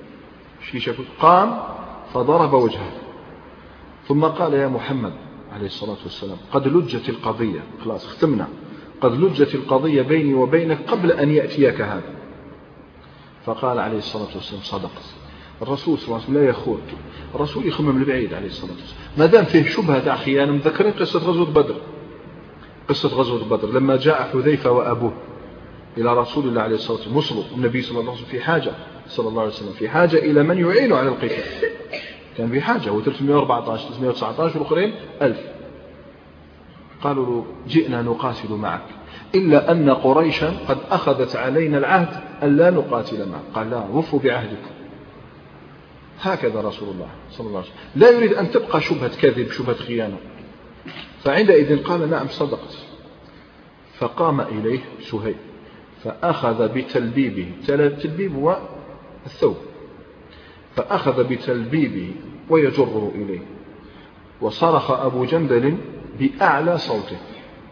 قام فضرب وجهه، ثم قال: يا محمد عليه الصلاة والسلام، قد لجت القضية، خلاص ختمنا، قد لجت القضية بيني وبينك قبل أن يأتيك هذا. فقال عليه الصلاة والسلام: صدقت. الرسول صلى الله عليه وسلم لا يخون، الرسول يخمم من بعيد عليه الصلاة والسلام، ما دام فيه شبهة تاع خيانة. مذكرين قصة غزوة بدر، قصة غزوة بدر لما جاء حذيفة وأبوه إلى رسول الله عليه الصلاة والسلام، وصلوا النبي صلى الله عليه وسلم في حاجة، صلى الله عليه وسلم في حاجة إلى من يعينه على القتال، كان في حاجة، هو ثلاثمائة وأربعة عشر ثلاثمائة وتسعة عشر والآخرين ألف. قالوا له: جئنا نقاتل معك، إلا أن قريشا قد أخذت علينا العهد أن لا نقاتل معك. قال: لا، وفوا بعهدكم. هكذا رسول الله صلى الله عليه وسلم لا يريد أن تبقى شبهة كذب، شبهة خيانة. فعندئذ قال: نعم صدقت. فقام إليه سهيل فأخذ بتلبيبه، التلبيب هو الثوب، فأخذ بتلبيبه ويجره إليه، وصرخ أبو جندل بأعلى صوته: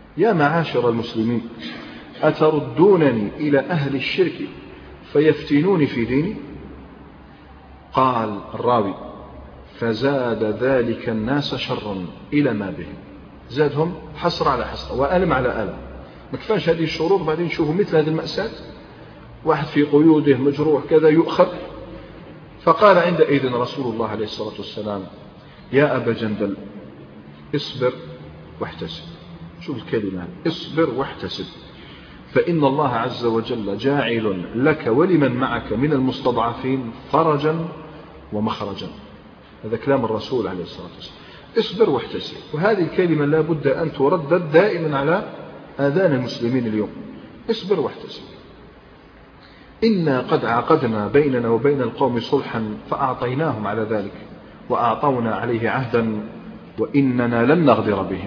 يا معاشر المسلمين أتردونني إلى أهل الشرك فيفتنوني في ديني؟ قال الراوي فزاد ذلك الناس شرا إلى ما بهم، زادهم حصر على حصر وألم على ألم. ما كفاش هذه الشروط بعدين نشوفوا مثل هذه المأساة، واحد في قيوده مجروح كذا يؤخذ. فقال عندئذ رسول الله عليه الصلاة والسلام يا أبا جندل اصبر واحتسب. شوف الكلمة اصبر واحتسب، فإن الله عز وجل جاعل لك ولمن معك من المستضعفين فرجا ومخرجا. هذا كلام الرسول عليه الصلاة والسلام، اصبر واحتسب. وهذه الكلمة لا بد أن تردد دائما على آذان المسلمين اليوم، اصبر واحتسب. إنا قد عقدنا بيننا وبين القوم صلحا فأعطيناهم على ذلك وأعطونا عليه عهدا وإننا لن نغدر بهم.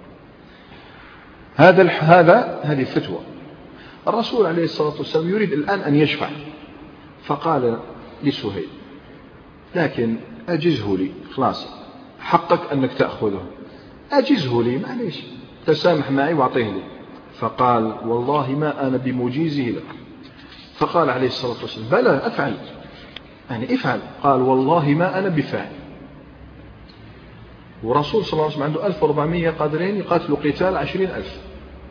هذا هذا هذه فتوى. الرسول عليه الصلاة والسلام يريد الآن أن يشفع، فقال لسهيل لكن أجزه لي، خلاص حقك أنك تأخذه، أجزه لي معليش، تسامح معي وأعطيه لي. فقال والله ما أنا بمجيزه لك. فقال عليه الصلاة والسلام بلى أفعل، يعني افعل. قال والله ما أنا بفاعل. ورسول صلى الله عليه وسلم عنده ألف وأربعمائة قادرين يقاتلوا قتال عشرين ألف.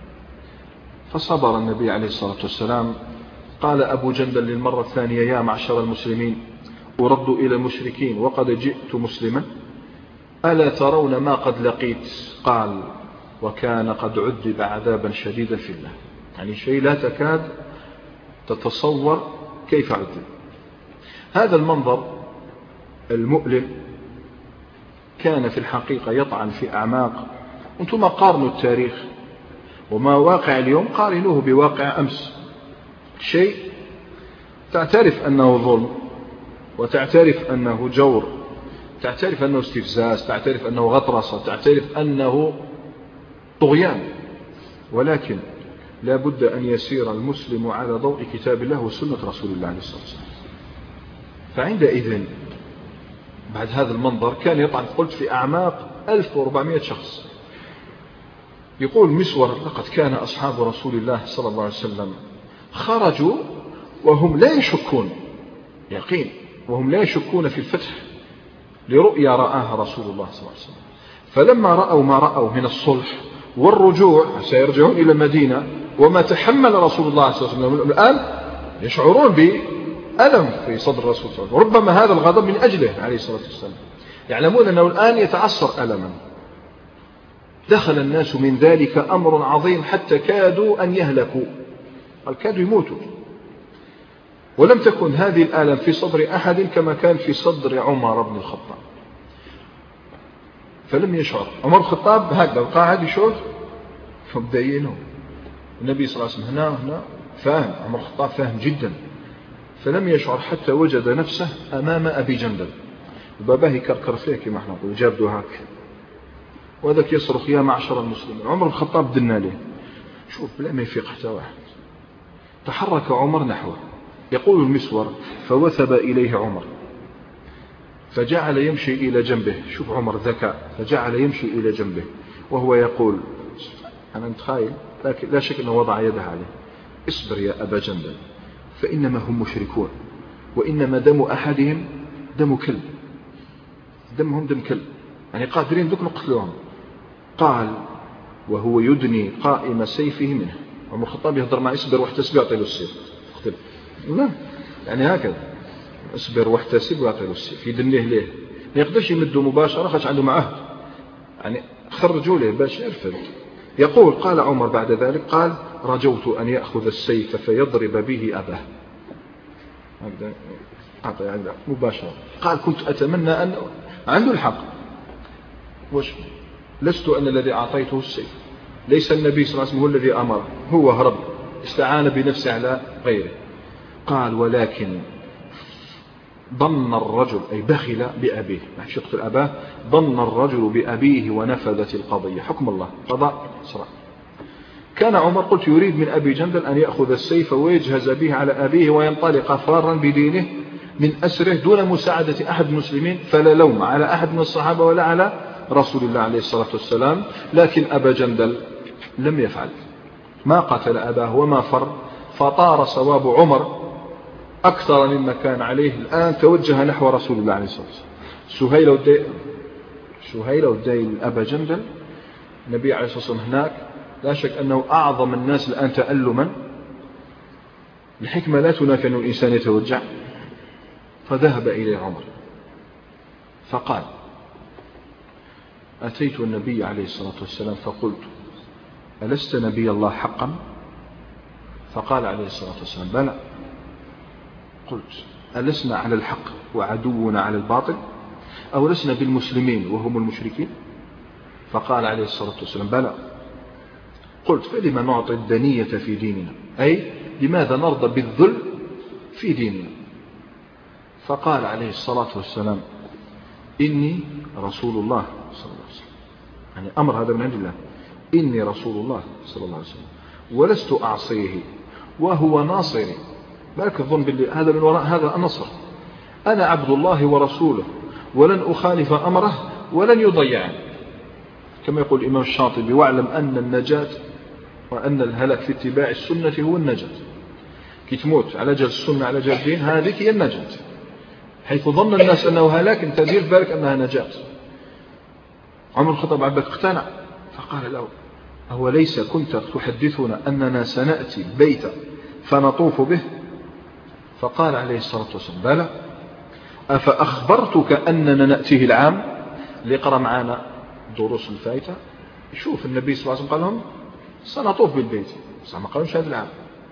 فصبر النبي عليه الصلاة والسلام. قال أبو جندل للمرة الثانية يا معشر المسلمين أرد إلى المشركين وقد جئت مسلما، ألا ترون ما قد لقيت؟ قال وكان قد عذب عذابا شديدا في الله، يعني شيء لا تكاد تتصور كيف عذب. هذا المنظر المؤلم كان في الحقيقة يطعن في أعماق. أنتم قارنوا التاريخ وما واقع اليوم، قارنوه بواقع أمس. شيء تعترف أنه ظلم، وتعترف أنه جور، تعترف أنه استفزاز، تعترف أنه غطرسة، تعترف أنه طغيان، ولكن لا بد أن يسير المسلم على ضوء كتاب الله وسنة رسول الله عليه الصلاة والسلام. فعندئذ بعد هذا المنظر كان يطعن قلت في أعماق ألف وأربعمائة شخص. يقول مسور لقد كان أصحاب رسول الله صلى الله عليه وسلم خرجوا وهم لا يشكون يقين، وهم لا يشكون في الفتح لرؤيا رآها رسول الله صلى الله عليه وسلم. فلما رأوا ما رأوا من الصلح والرجوع سيرجعون إلى المدينة، وما تحمل رسول الله صلى الله عليه وسلم الآن يشعرون بألم في صدر الرسول صلى الله عليه وسلم، وربما هذا الغضب من أجله عليه الصلاة والسلام. يعلمون أنه الآن يتعصر ألما. دخل الناس من ذلك أمر عظيم حتى كادوا أن يهلكوا، كادوا يموتوا. ولم تكن هذه الآلام في صدر أحد كما كان في صدر عمر بن الخطاب. فلم يشعر عمر بن الخطاب هكذا قاعد يشوف، فبدأينه النبي صلى الله عليه وسلم هنا هنا فاهم، عمر بن الخطاب فاهم جدا. فلم يشعر حتى وجد نفسه أمام أبي جندل، وباباه يكركر فيه كما احنا نقول، جاب دهاك وذاك يصرخ يا معشر المسلمين. عمر بن الخطاب دنا له، شوف بلا ما يفيق حتى واحد. تحرك عمر نحوه. يقول المسور فوثب إليه عمر فجعل يمشي إلى جنبه. شوف عمر ذكاء، فجعل يمشي إلى جنبه وهو يقول أنا متخيل، لكن لا شك أنه وضع يده عليه، اصبر يا أبا جندل فإنما هم مشركون، وإنما دم أحدهم دم كلب، دمهم دم كلب، يعني قادرين ذوك نقتلوهم. قال وهو يدني قائم سيفه منه. عمر الخطاب يهضر مع اصبر واحتسب يعطي له السيف، لا يعني هكذا اصبر واحتسب ويعطي له السيف، يدنيه ليه، ما يقدرش يمده مباشرة خاش عنده معهد، يعني خرجوا له باش يرفض. يقول قال عمر بعد ذلك قال رجوت أن يأخذ السيف فيضرب به أباه، أعطي عنده مباشرة. قال كنت أتمنى أن عنده الحق، وش لست أنا الذي أعطيته السيف، ليس النبي صلى الله عليه وسلم هو الذي أمره، هو هرب استعان بنفسه على غيره. قال ولكن ظن الرجل أي بخل بأبيه، ما حش يقتل أباه، ظن الرجل بأبيه ونفذت القضية، حكم الله قضاء صراحة. كان عمر قلت يريد من أبي جندل أن يأخذ السيف ويجهز به على أبيه وينطلق فارا بدينه من أسره دون مساعدة أحد المسلمين، فلا لوم على أحد من الصحابة ولا على رسول الله عليه الصلاة والسلام. لكن أبا جندل لم يفعل، ما قتل أباه وما فر، فطار صواب عمر أكثر مما كان عليه الآن، توجه نحو رسول الله عليه الصلاة والسلام. سهيل ودي سهيل ودي أبا جندل، النبي عليه الصلاة والسلام هناك لا شك أنه أعظم الناس الآن تألما. الحكمة لا تنافي أن الإنسان يتوجع. فذهب إليه عمر فقال: أتيت النبي عليه الصلاة والسلام فقلت: ألست نبي الله حقا؟ فقال عليه الصلاة والسلام: بلى. قلت: ألسنا على الحق وعدونا على الباطل؟ أو لسنا بالمسلمين وهم المشركين؟ فقال عليه الصلاة والسلام: بلى. قلت: فلما نعطي الدنية في ديننا؟ أي لماذا نرضى بالذل في ديننا؟ فقال عليه الصلاة والسلام: إني رسول الله صلى الله عليه وسلم، يعني أمر هذا من عند الله، إني رسول الله صلى الله عليه وسلم ولست أعصيه وهو ناصري. مالك الظن بالله، هذا من وراء هذا النصر. أنا عبد الله ورسوله ولن أخالف أمره ولن يضيعني، كما يقول الإمام الشاطبي: واعلم أن النجاة وأن الهلاك في اتباع السنة هو النجاة. كي تموت على جال السنة على جال الدين، هذه هي النجاة. حيث ظن الناس أنه هلاك، انت دير في بالك أنها نجاة. عمر الخطاب عبد اقتنع فقال له: أهو ليس كنت تحدثنا أننا سنأتي البيت فنطوف به؟ فقال عليه الصلاة والسلام: بلى. أفأخبرتك أننا نأتيه العام؟ ليقرأ معنا دروس الفائتة يشوف النبي صلى الله عليه وسلم قال لهم سنطوف بالبيت، ما قالوش هذا العام.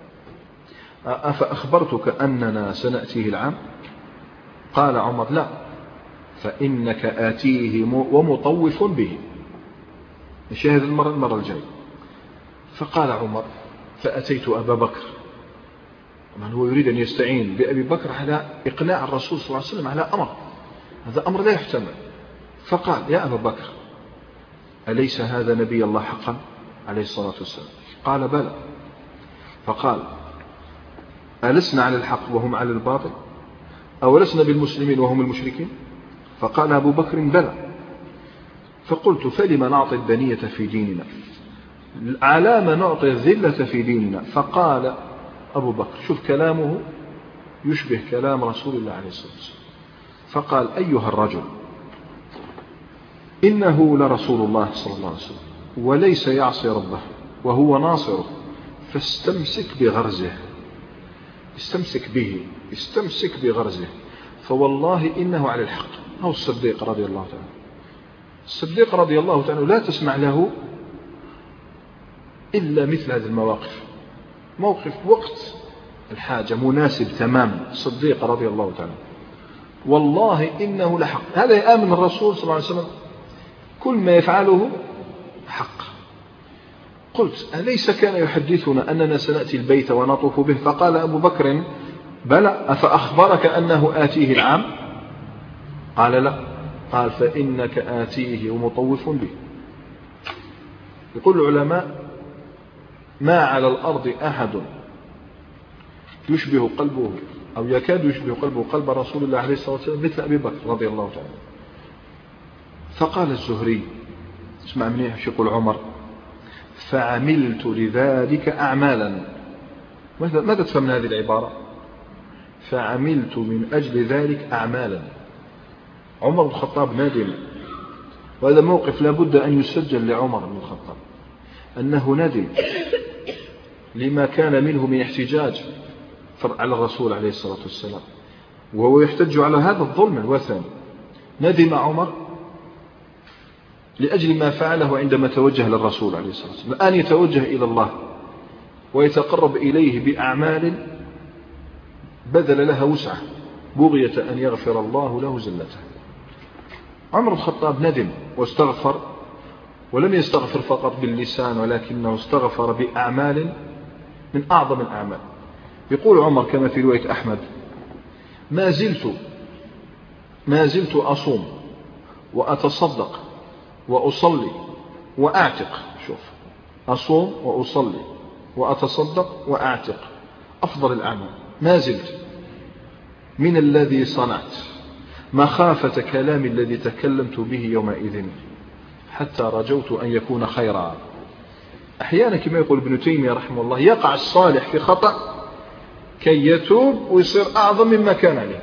أفأخبرتك أننا سنأتيه العام؟ قال عمر: لا، فإنك آتيه ومطوف به. نشاهد المرة المرة الجاية. فقال عمر: فأتيت أبا بكر، من هو يريد أن يستعين بأبي بكر على إقناع الرسول صلى الله عليه وسلم على أمر، هذا أمر لا يحتمل. فقال: يا أبا بكر، أليس هذا نبي الله حقا عليه الصلاة والسلام؟ قال: بلى. فقال: ألسنا على الحق وهم على الباطل؟ أو لسنا بالمسلمين وهم المشركين؟ فقال أبو بكر: بلى. فقلت: فلما نعطي الدنية في ديننا؟ على ما نعطي الذلة في ديننا؟ فقال أبو بكر، شوف كلامه يشبه كلام رسول الله عليه الصلاة والسلام، فقال: أيها الرجل، إنه لرسول الله صلى الله عليه وسلم وليس يعصي ربه وهو ناصره، فاستمسك بغرزه، استمسك به، استمسك بغرزه، فوالله إنه على الحق. هو الصديق رضي الله تعالى. الصديق رضي الله تعالى لا تسمع له إلا مثل هذه المواقف، موقف وقت الحاجة مناسب تماما. الصديق رضي الله تعالى والله إنه لحق، هذا يآمن الرسول صلى الله عليه وسلم كل ما يفعله حق. قلت: أليس كان يحدثنا أننا سنأتي البيت ونطوف به؟ فقال أبو بكر: بلى. أفأخبرك أنه آتيه العام؟ قال: لا. قال: فإنك آتيه ومطوف به. يقول العلماء: ما على الأرض أحد يشبه قلبه أو يكاد يشبه قلبه قلب رسول الله عليه الصلاة والسلام مثل أبي بكر رضي الله تعالى. فقال الزهري، اسمع مني ايش يقول عمر: فعملت لذلك أعمالا. ماذا تفهم من هذه العبارة؟ فعملت من أجل ذلك أعمالا. عمر بن الخطاب نادم، وهذا موقف لابد أن يسجل لعمر بن الخطاب أنه ندم لما كان منه من احتجاج على الرسول عليه الصلاة والسلام، وهو يحتج على هذا الظلم الوثني. ندم عمر لأجل ما فعله عندما توجه للرسول عليه الصلاة والسلام. الآن يتوجه إلى الله ويتقرب إليه بأعمال بذل لها وسعة بغية أن يغفر الله له زلته. عمر الخطاب ندم واستغفر، ولم يستغفر فقط باللسان ولكنه استغفر بأعمال من أعظم الأعمال. يقول عمر كما في رواية أحمد: ما زلت ما زلت أصوم وأتصدق وأصلي وأعتق. شوف، أصوم وأصلي وأتصدق وأعتق، أفضل الأعمال. ما زلت من الذي صنعت مخافة كلام الذي تكلمت به يومئذ، حتى رجوت أن يكون خيرا. أحيانا كما يقول ابن تيمية رحمه الله يقع الصالح في خطأ كي يتوب ويصير أعظم مما كان عليه.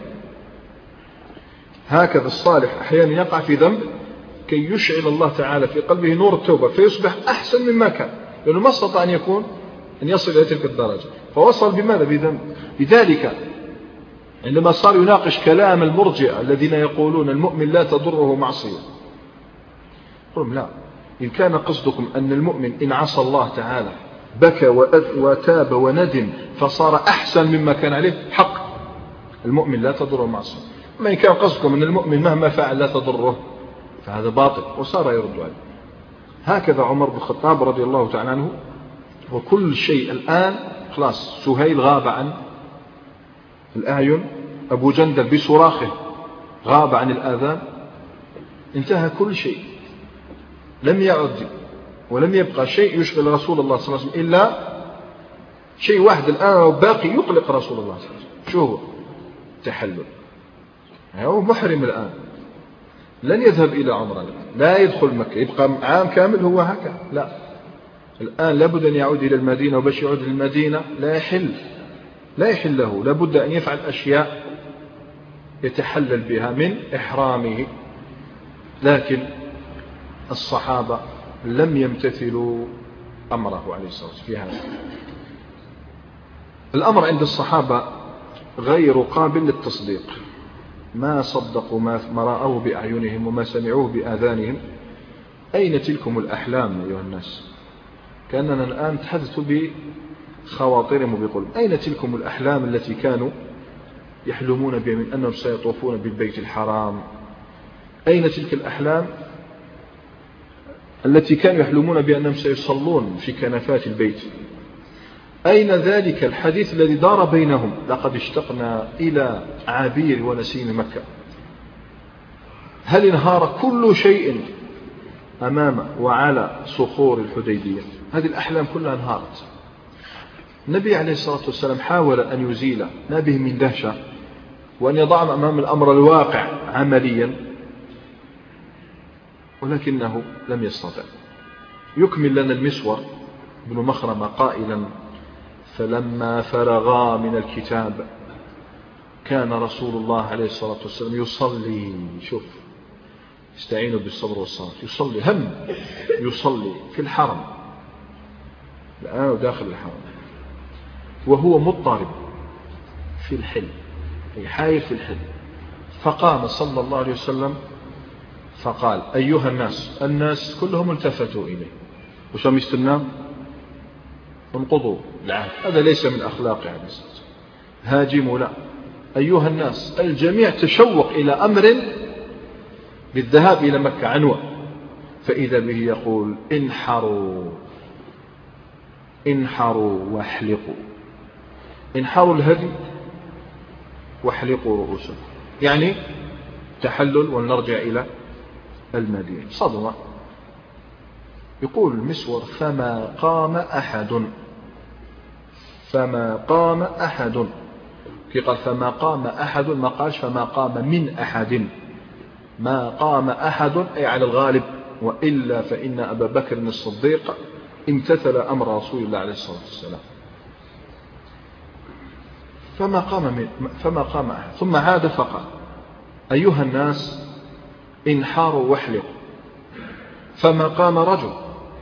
هكذا الصالح أحيانا يقع في ذنب كي يشعل الله تعالى في قلبه نور التوبة فيصبح أحسن مما كان، لأنه ما استطاع أن يكون أن يصل إلى تلك الدرجة، فوصل بماذا؟ بذنب. لذلك عندما صار يناقش كلام المرجئة الذين يقولون المؤمن لا تضره معصية، قلهم لا، إن كان قصدكم أن المؤمن إن عصى الله تعالى بكى وتاب وندم فصار أحسن مما كان عليه، حق المؤمن لا تضره معصية. ما إن كان قصدكم أن المؤمن مهما فعل لا تضره فهذا باطل، وصار يرد عليه. هكذا عمر بن الخطاب رضي الله تعالى عنه، وكل شيء الآن خلاص، سهيل غاب عن الأعين، أبو جندل بصراخه غاب عن الآذان، انتهى كل شيء، لم يعد ولم يبقى شيء يشغل رسول الله صلى الله عليه وسلم إلا شيء واحد الآن باقي يقلق رسول الله صلى الله عليه وسلم. شو هو؟ تحلل. هو محرم الآن، لن يذهب إلى عمره الآن، لا يدخل مكة، يبقى عام كامل هو هكذا، لا، الآن لابد أن يعود إلى المدينة، وباش يعود إلى المدينة لا يحل لا يحل له، لابد أن يفعل أشياء يتحلل بها من إحرامه. لكن الصحابة لم يمتثلوا أمره عليه الصلاة والسلام في هذا الأمر. عند الصحابة غير قابل للتصديق، ما صدقوا ما رأوه بأعينهم وما سمعوه بآذانهم. أين تلكم الأحلام أيها الناس؟ كأننا الآن تحدث بخواطرهم وبقلوبهم. أين تلكم الأحلام التي كانوا يحلمون بها من أنهم سيطوفون بالبيت الحرام؟ أين تلك الأحلام التي كانوا يحلمون بأنهم سيصلون في كنفات البيت؟ أين ذلك الحديث الذي دار بينهم لقد اشتقنا إلى عبير ونسيم مكة؟ هل انهار كل شيء أمام وعلى صخور الحديبية؟ هذه الأحلام كلها انهارت. النبي عليه الصلاة والسلام حاول أن يزيل ما به من دهشة وأن يضعهم أمام الأمر الواقع عمليا، ولكنه لم يستطع. يكمل لنا المسور بن مخرمة قائلا: فلما فرغا من الكتاب كان رسول الله عليه الصلاة والسلام يصلي، شوف، استعينوا بالصبر والصلاة، يصلي، هم يصلي في الحرم الآن داخل الحرم، وهو مضطرب في الحل، أي حاير في الحل. فقام صلى الله عليه وسلم فقال: أيها الناس. الناس كلهم التفتوا إليه، وشم يستنى انقضوا العهد، هذا ليس من أخلاق يعني هاجموا، لا، أيها الناس. الجميع تشوق إلى أمر بالذهاب إلى مكة عنوة، فإذا به يقول: انحروا انحروا واحلقوا، انحروا الهدي واحلقوا رؤوسهم، يعني تحلل ولنرجع إلى المدينة. صدمة. يقول المسور: فما قام أحد فما قام أحد في قال فما قام أحد، ما قالش فما قام من أحد، ما قام أحد أي على الغالب، وإلا فإن أبا بكر الصديق امتثل أمر رسول الله عليه الصلاة والسلام. فما قام من فما قام أحد. ثم عاد فقال: أيها الناس انحاروا واحلقوا، فما قام رجل.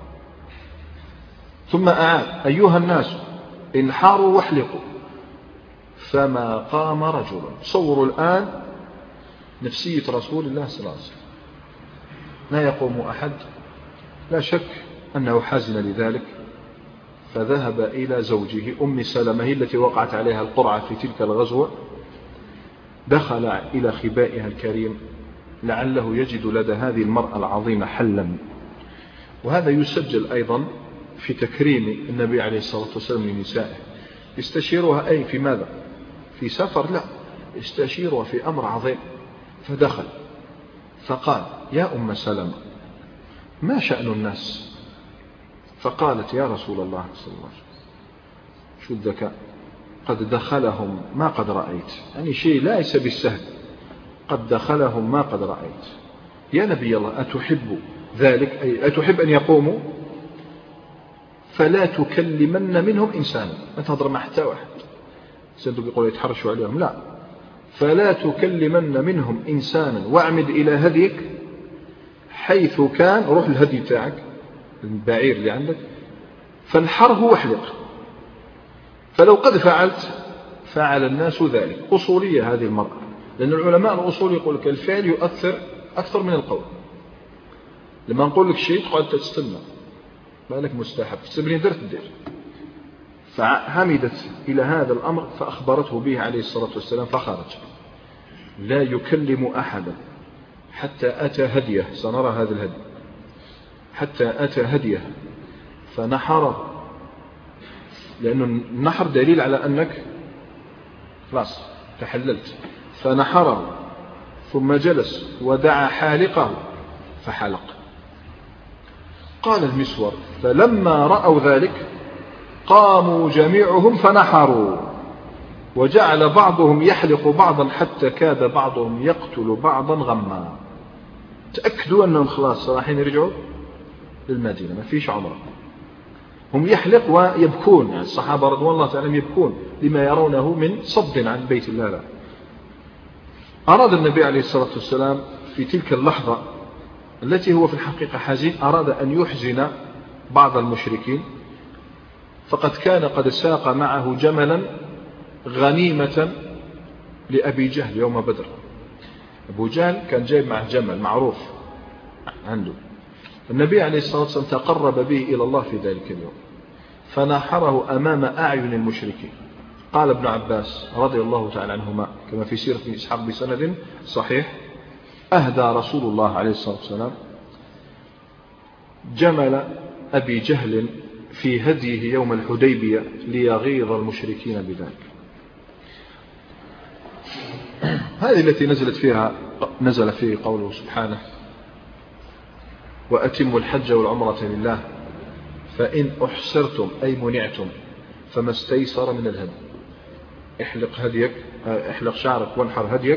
ثم أعاد: أيها الناس انحاروا واحلقوا، فما قام رجل. تصوروا الآن نفسية رسول الله صلى الله عليه وسلم، لا يقوم أحد. لا شك أنه حزن لذلك، فذهب إلى زوجه أم سلمة، هي التي وقعت عليها القرعة في تلك الغزوة. دخل إلى خبائها الكريم لعله يجد لدى هذه المرأة العظيمة حلا. وهذا يسجل أيضا في تكريم النبي عليه الصلاة والسلام لنسائه، يستشيرها أي في ماذا؟ في سفر؟ لا، يستشيرها في أمر عظيم. فدخل فقال: يا أم سلمة، ما شأن الناس؟ فقالت: يا رسول الله صلى الله عليه وسلم، شو الذكاء، قد دخلهم ما قد رأيت، يعني شيء ليس بالسهل، قد دخلهم ما قد رأيت. يا نبي الله، أتحب ذلك، أي أتحب أن يقوموا؟ فلا تكلمن منهم إنسانا، ما تهضر مع حتى واحد. سيدو بيقولوا يتحرشوا عليهم، لا، فلا تكلمن منهم إنسانا واعمد إلى هديك حيث كان، روح الهدي تاعك البعير اللي عندك فانحره واحلق، فلو قد فعلت فعل الناس ذلك. أصولية هذه المرأة، لأن العلماء الأصول يقول لك الفعل يؤثر أكثر من القول. لما نقول لك شيء تقعد تستنى بالك مستحب تسبني درت الدير. فعمدت إلى هذا الأمر فأخبرته به عليه الصلاة والسلام فخرج. لا يكلم أحدا حتى أتى هديه، سنرى هذا الهدي، حتى أتى هديه فنحره، لأنه النحر دليل على أنك خلاص تحللت. فنحره ثم جلس ودعا حالقه فحلق. قال المسور فلما رأوا ذلك قاموا جميعهم فنحروا، وجعل بعضهم يحلق بعضا حتى كاد بعضهم يقتل بعضا غما. تأكدوا أنهم خلاص رايحين يرجعوا للمدينة، ما فيش عمره. هم يحلق ويبكون، يعني الصحابة رضوان الله تعالى يبكون لما يرونه من صد عن بيت الله. لا. أراد النبي عليه الصلاة والسلام في تلك اللحظة التي هو في الحقيقة حزين، أراد أن يحزن بعض المشركين، فقد كان قد ساق معه جملا غنيمة لأبي جهل يوم بدر. أبو جهل كان جايب معه جمل معروف عنده، النبي عليه الصلاة والسلام تقرب به إلى الله في ذلك اليوم فنحره أمام أعين المشركين. قال ابن عباس رضي الله تعالى عنهما كما في سيرة ابن إسحاق بسند صحيح: أهدى رسول الله عليه الصلاة والسلام جمل أبي جهل في هديه يوم الحديبية ليغيظ المشركين بذلك. هذه التي نزلت فيها نزل فيه قوله سبحانه: وأتموا الحج والعمرة لله فإن أحصرتم أي منعتم فما استيسر من الهدي. احلق هديك، احلق شعرك وانحر هديك،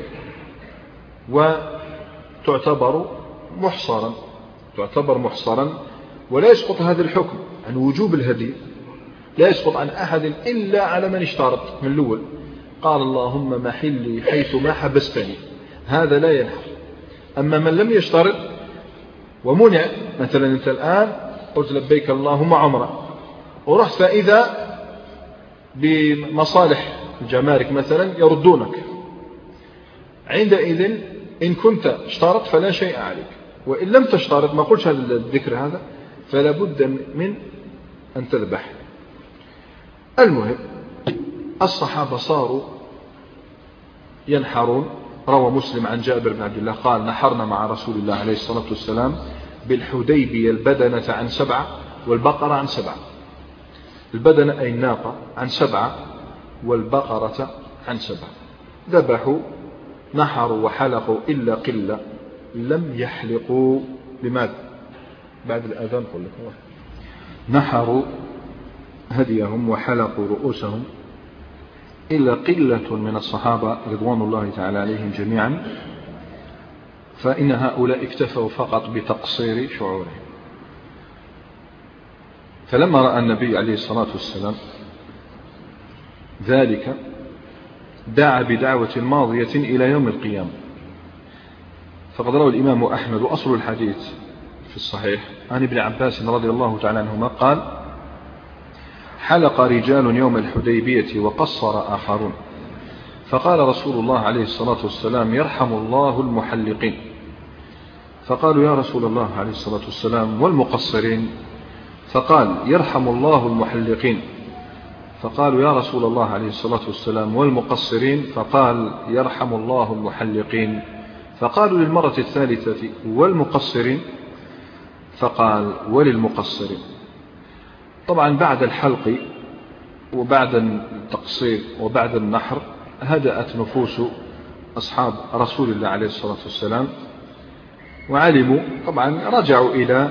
وتعتبر محصرا، تعتبر محصرا. ولا يسقط هذا الحكم عن وجوب الهدي، لا يسقط عن أحد إلا على من اشترط من الأول، قال اللهم محلي حيث ما حبستني، هذا لا ينحر. أما من لم يشترط ومنع، مثلا أنت الآن قلت لبيك اللهم عمره ورحت فإذا بمصالح الجمارك مثلا يردونك، عندئذ إن كنت اشترط فلا شيء عليك، وإن لم تشترط ما قلتش هذا الذكر هذا فلا بد من أن تذبح. المهم الصحابة صاروا ينحرون. روى مسلم عن جابر بن عبد الله قال: نحرنا مع رسول الله عليه الصلاة والسلام بالحديبية البدنة عن سبعة والبقرة عن سبعة. البدنة أي الناقة عن سبعة والبقرة عن سبعة. ذبحوا نحروا وحلقوا إلا قلة لم يحلقوا. لماذا؟ بعد الأذان قل لك نحروا هديهم وحلقوا رؤوسهم إلا قلة من الصحابة رضوان الله تعالى عليهم جميعا، فإن هؤلاء اكتفوا فقط بتقصير شعورهم. فلما رأى النبي عليه الصلاة والسلام ذلك دعا بدعوة ماضية إلى يوم القيامة. فقد روى الإمام أحمد وأصل الحديث في الصحيح عن ابن عباس رضي الله تعالى عنهما قال: حلق رجال يوم الحديبية وقصر آخرون، فقال رسول الله عليه الصلاة والسلام: يرحم الله المحلقين. فقالوا: يا رسول الله عليه الصلاة والسلام والمقصرين؟ فقال: يرحم الله المحلقين. فقالوا: يا رسول الله عليه الصلاة والسلام والمقصرين؟ فقال: يرحم الله المحلقين. فقالوا للمرة الثالثة: والمقصرين؟ فقال: وللمقصرين. طبعا بعد الحلق وبعد التقصير وبعد النحر هدأت نفوس أصحاب رسول الله عليه الصلاة والسلام، وعلموا طبعا رجعوا إلى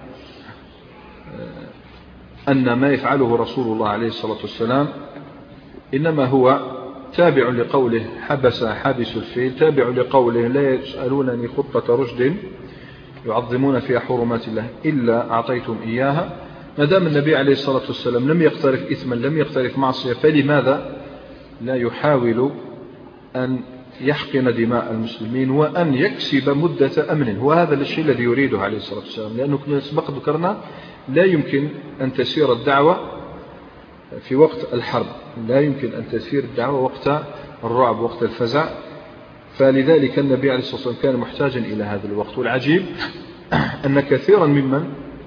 أن ما يفعله رسول الله عليه الصلاة والسلام إنما هو تابع لقوله: حبس حابس الفيل، تابع لقوله: لا يسألونني خطة رشد يعظمون فيها حرمات الله إلا أعطيتم إياها. ما دام النبي عليه الصلاة والسلام لم يقترف إثما لم يقترف معصية، فلماذا لا يحاول أن يحقن دماء المسلمين وأن يكسب مدة أمن؟ وهذا الشيء الذي يريده عليه الصلاة والسلام، لأنه كما سبق ذكرنا لا يمكن أن تسير الدعوة في وقت الحرب، لا يمكن أن تسير الدعوة وقت الرعب وقت الفزع، فلذلك النبي عليه الصلاة والسلام كان محتاجا إلى هذا الوقت. والعجيب أن كثيرا ممن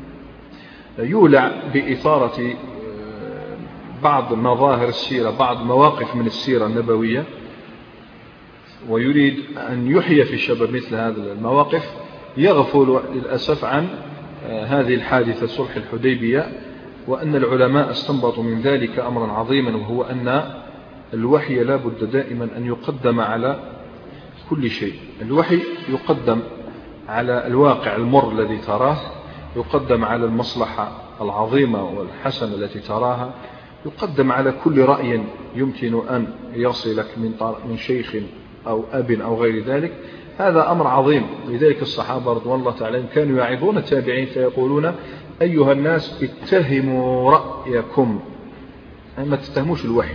يولع بإثارة بعض مظاهر السيرة بعض مواقف من السيرة النبوية ويريد أن يحيي في الشباب مثل هذه المواقف يغفل للأسف عن هذه الحادثة صلح الحديبية، وأن العلماء استنبطوا من ذلك أمرا عظيما، وهو أن الوحي لا بد دائما أن يقدم على كل شيء. الوحي يقدم على الواقع المر الذي تراه، يقدم على المصلحة العظيمة والحسنة التي تراها، يقدم على كل رأي يمكن أن يصلك من من شيخ أو أب أو غير ذلك. هذا أمر عظيم. لذلك الصحابة رضوان الله تعالى كانوا يعظون التابعين فيقولون: أيها الناس اتهموا رأيكم، ما تتهموش الوحي،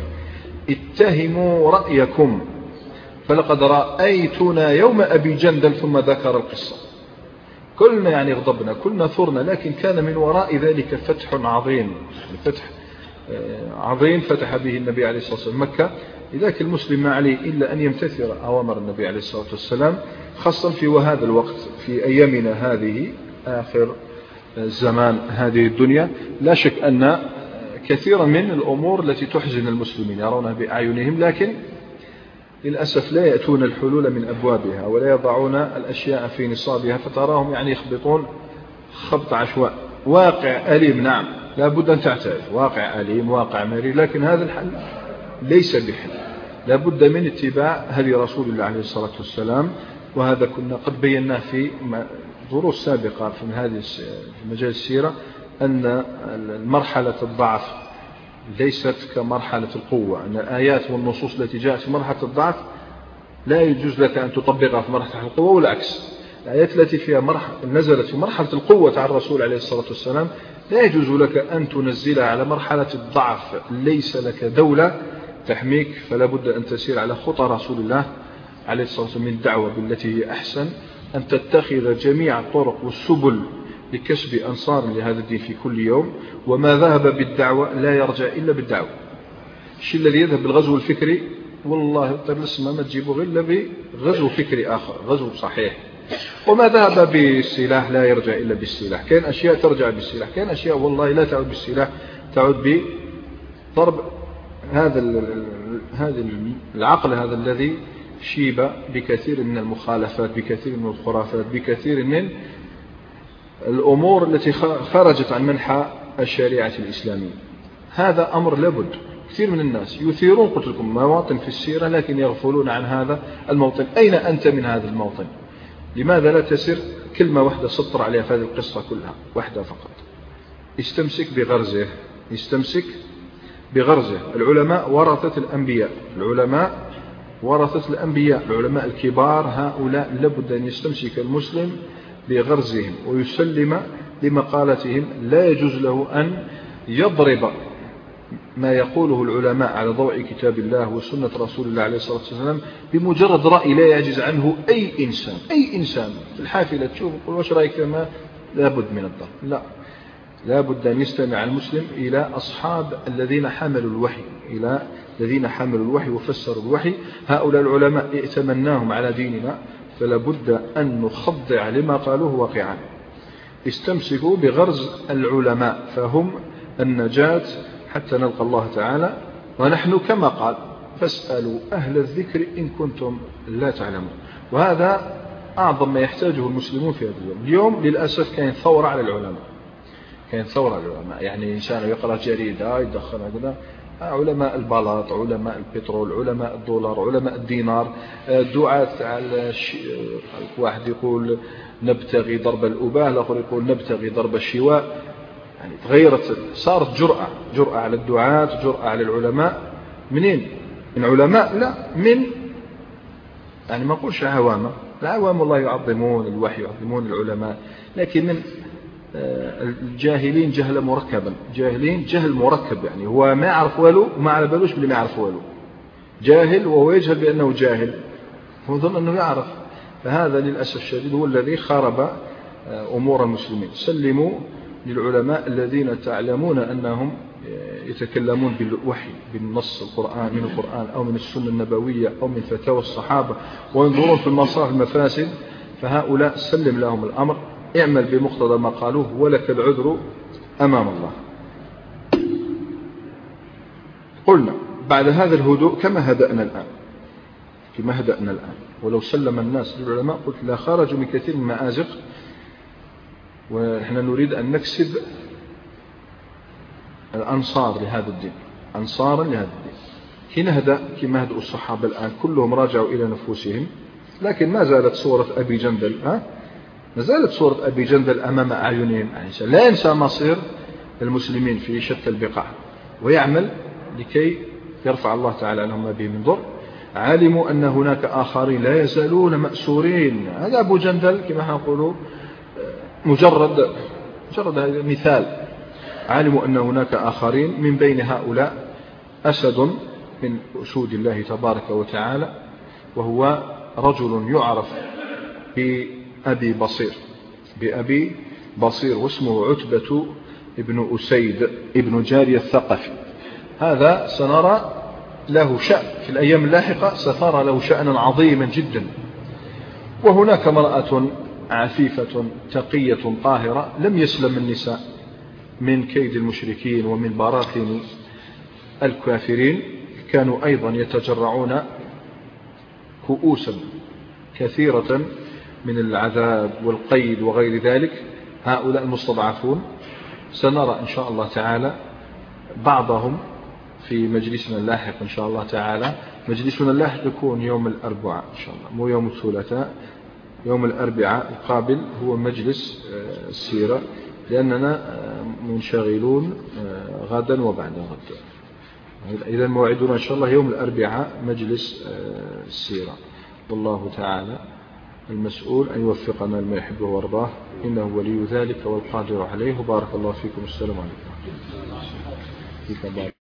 اتهموا رأيكم، فلقد رأيتنا يوم أبي جندل، ثم ذكر القصة. كلنا يعني غضبنا، كلنا ثرنا، لكن كان من وراء ذلك فتح عظيم، فتح عظيم فتح به النبي عليه الصلاة والسلام مكة. لذلك المسلم ما عليه إلا أن يمتثل أوامر النبي عليه الصلاة والسلام، خاصة في وهذا الوقت في أيامنا هذه آخر زمان هذه الدنيا. لا شك أن كثيرا من الأمور التي تحزن المسلمين يرونها بأعينهم، لكن للأسف لا يأتون الحلول من أبوابها ولا يضعون الأشياء في نصابها، فتراهم يعني يخبطون خبط عشواء. واقع أليم، نعم، لا بد أن تعترف، واقع أليم، واقع مرير، لكن هذا الحل ليس بحل. لا بد من اتباع هدي رسول الله عليه الصلاة والسلام، وهذا كنا قد بيناه في دروس سابقة في هذه في مجال السيرة، أن مرحلة الضعف ليست كمرحلة القوة، أن الآيات والنصوص التي جاءت في مرحلة الضعف لا يجوز لك أن تطبقها في مرحلة القوة، والعكس. الآيات التي فيها مرحلة نزلت في مرحلة القوة على الرسول عليه الصلاة والسلام لا يجوز لك أن تنزلها على مرحلة الضعف. ليس لك دولة تحميك، فلا بد أن تسير على خطى رسول الله عليه الصلاة والسلام من الدعوة بالتي هي أحسن، أن تتخذ جميع الطرق والسبل لكسب أنصار لهذا الدين في كل يوم. وما ذهب بالدعوة لا يرجع إلا بالدعوة. الشيء الذي يذهب بالغزو الفكري والله ترسم ما تجيبه إلا بغزو فكري آخر، غزو صحيح. وما ذهب بالسلاح لا يرجع إلا بالسلاح. كان أشياء ترجع بالسلاح، كان أشياء والله لا تعود بالسلاح، تعود بضرب هذا هذا العقل هذا الذي شيب بكثير من المخالفات، بكثير من الخرافات، بكثير من الأمور التي خرجت عن منحى الشريعة الإسلامية. هذا أمر لابد. كثير من الناس يثيرون قلت لكم مواطن في السيرة لكن يغفلون عن هذا الموطن. أين أنت من هذا الموطن؟ لماذا لا تسر كلمة واحدة سطر عليها في هذه القصة كلها، واحدة فقط: استمسك بغرزه، استمسك بغرزه. العلماء ورثة الأنبياء، العلماء ورثة الأنبياء، العلماء الكبار هؤلاء لابد أن يستمسك المسلم بغرزهم ويسلم لمقالتهم. لا يجوز له أن يضرب ما يقوله العلماء على ضوء كتاب الله وسنة رسول الله عليه الصلاة والسلام بمجرد رأي لا يعجز عنه أي إنسان. أي إنسان في الحافلة تشوف يقول واش رأيك ما، لابد من الضرب. لا، لابد أن يستمع المسلم إلى أصحاب الذين حملوا الوحي، إلى الذين حملوا الوحي وفسروا الوحي. هؤلاء العلماء ائتمناهم على ديننا، فلا بد أن نخضع لما قالوه واقعا. استمسكوا بغرز العلماء فهم النجاة حتى نلقى الله تعالى. ونحن كما قال: فاسألوا أهل الذكر إن كنتم لا تعلمون. وهذا أعظم ما يحتاجه المسلمون في هذا اليوم. اليوم للأسف كانت ثورة على العلماء، كانت ثورة على العلماء. يعني إنسان يقرأ جريدة يدخل هكذا علماء البلاط، علماء البترول، علماء الدولار، علماء الدينار، دعاة على واحد يقول نبتغي ضرب الأباه، الآخر يقول نبتغي ضرب الشواء. يعني تغيرت، صارت جرأة جرأة على الدعاة، جرأة على العلماء. منين؟ من علماء؟ لا، من يعني ما نقولش عوام. العوام والله يعظمون الوحي، يعظمون العلماء، لكن من الجاهلين جهل مركبا، جاهلين جهل مركب، يعني هو ما يعرف والو وما على بالوش باللي ما يعرف والو، جاهل وهو يجهل بأنه جاهل، هو ظن أنه يعرف. فهذا للأسف الشديد هو الذي خرب أمور المسلمين. سلموا للعلماء الذين تعلمون أنهم يتكلمون بالوحي، بالنص القرآن من القرآن أو من السنة النبوية أو من فتاوى الصحابة، وينظرون في المصالح المفاسد، فهؤلاء سلم لهم الأمر، اعمل بمقتضى ما قالوه ولك العذر أمام الله. قلنا بعد هذا الهدوء كما هدأنا الآن، كما هدأنا الآن، ولو سلم الناس للعلماء قلت لا خرجوا من كثير من المآزق، ونحن نريد أن نكسب الأنصار لهذا الدين، أنصارا لهذا الدين. حين هدأ كما هدأوا الصحابة الآن كلهم راجعوا إلى نفوسهم، لكن ما زالت صورة أبي جندل ها؟ ما زالت صورة أبي جندل أمام أعينهم. لا ينسى مصير المسلمين في شتى البقاع، ويعمل لكي يرفع الله تعالى عنهم ما به من ضر. علموا أن هناك آخرين لا يزالون مأسورين، هذا أبو جندل كما نقول مجرد مجرد هذا مثال. علموا أن هناك آخرين من بين هؤلاء أسد من أسود الله تبارك وتعالى، وهو رجل يعرف بأبي بصير، بأبي بصير، واسمه عتبة ابن أسيد ابن جارية الثقفي. هذا سنرى له شأن في الأيام اللاحقة، سترى له شأنا عظيما جدا. وهناك امرأة عفيفة تقية طاهرة لم يسلم النساء من كيد المشركين ومن براثن الكافرين، كانوا أيضا يتجرعون كؤوسا كثيرة من العذاب والقيد وغير ذلك. هؤلاء المستضعفون سنرى إن شاء الله تعالى بعضهم في مجلسنا اللاحق إن شاء الله تعالى. مجلسنا اللاحق يكون يوم الأربعاء إن شاء الله، مو يوم الثلاثاء، يوم الأربعاء القابل هو مجلس السيرة، لأننا منشغلون غدا وبعد غد. إذا موعدنا إن شاء الله يوم الأربعاء مجلس السيرة، والله تعالى المسؤول أن يوفقنا لما يحبه وارضاه، إنه ولي ذلك والقادر عليه. بارك الله فيكم، السلام عليكم.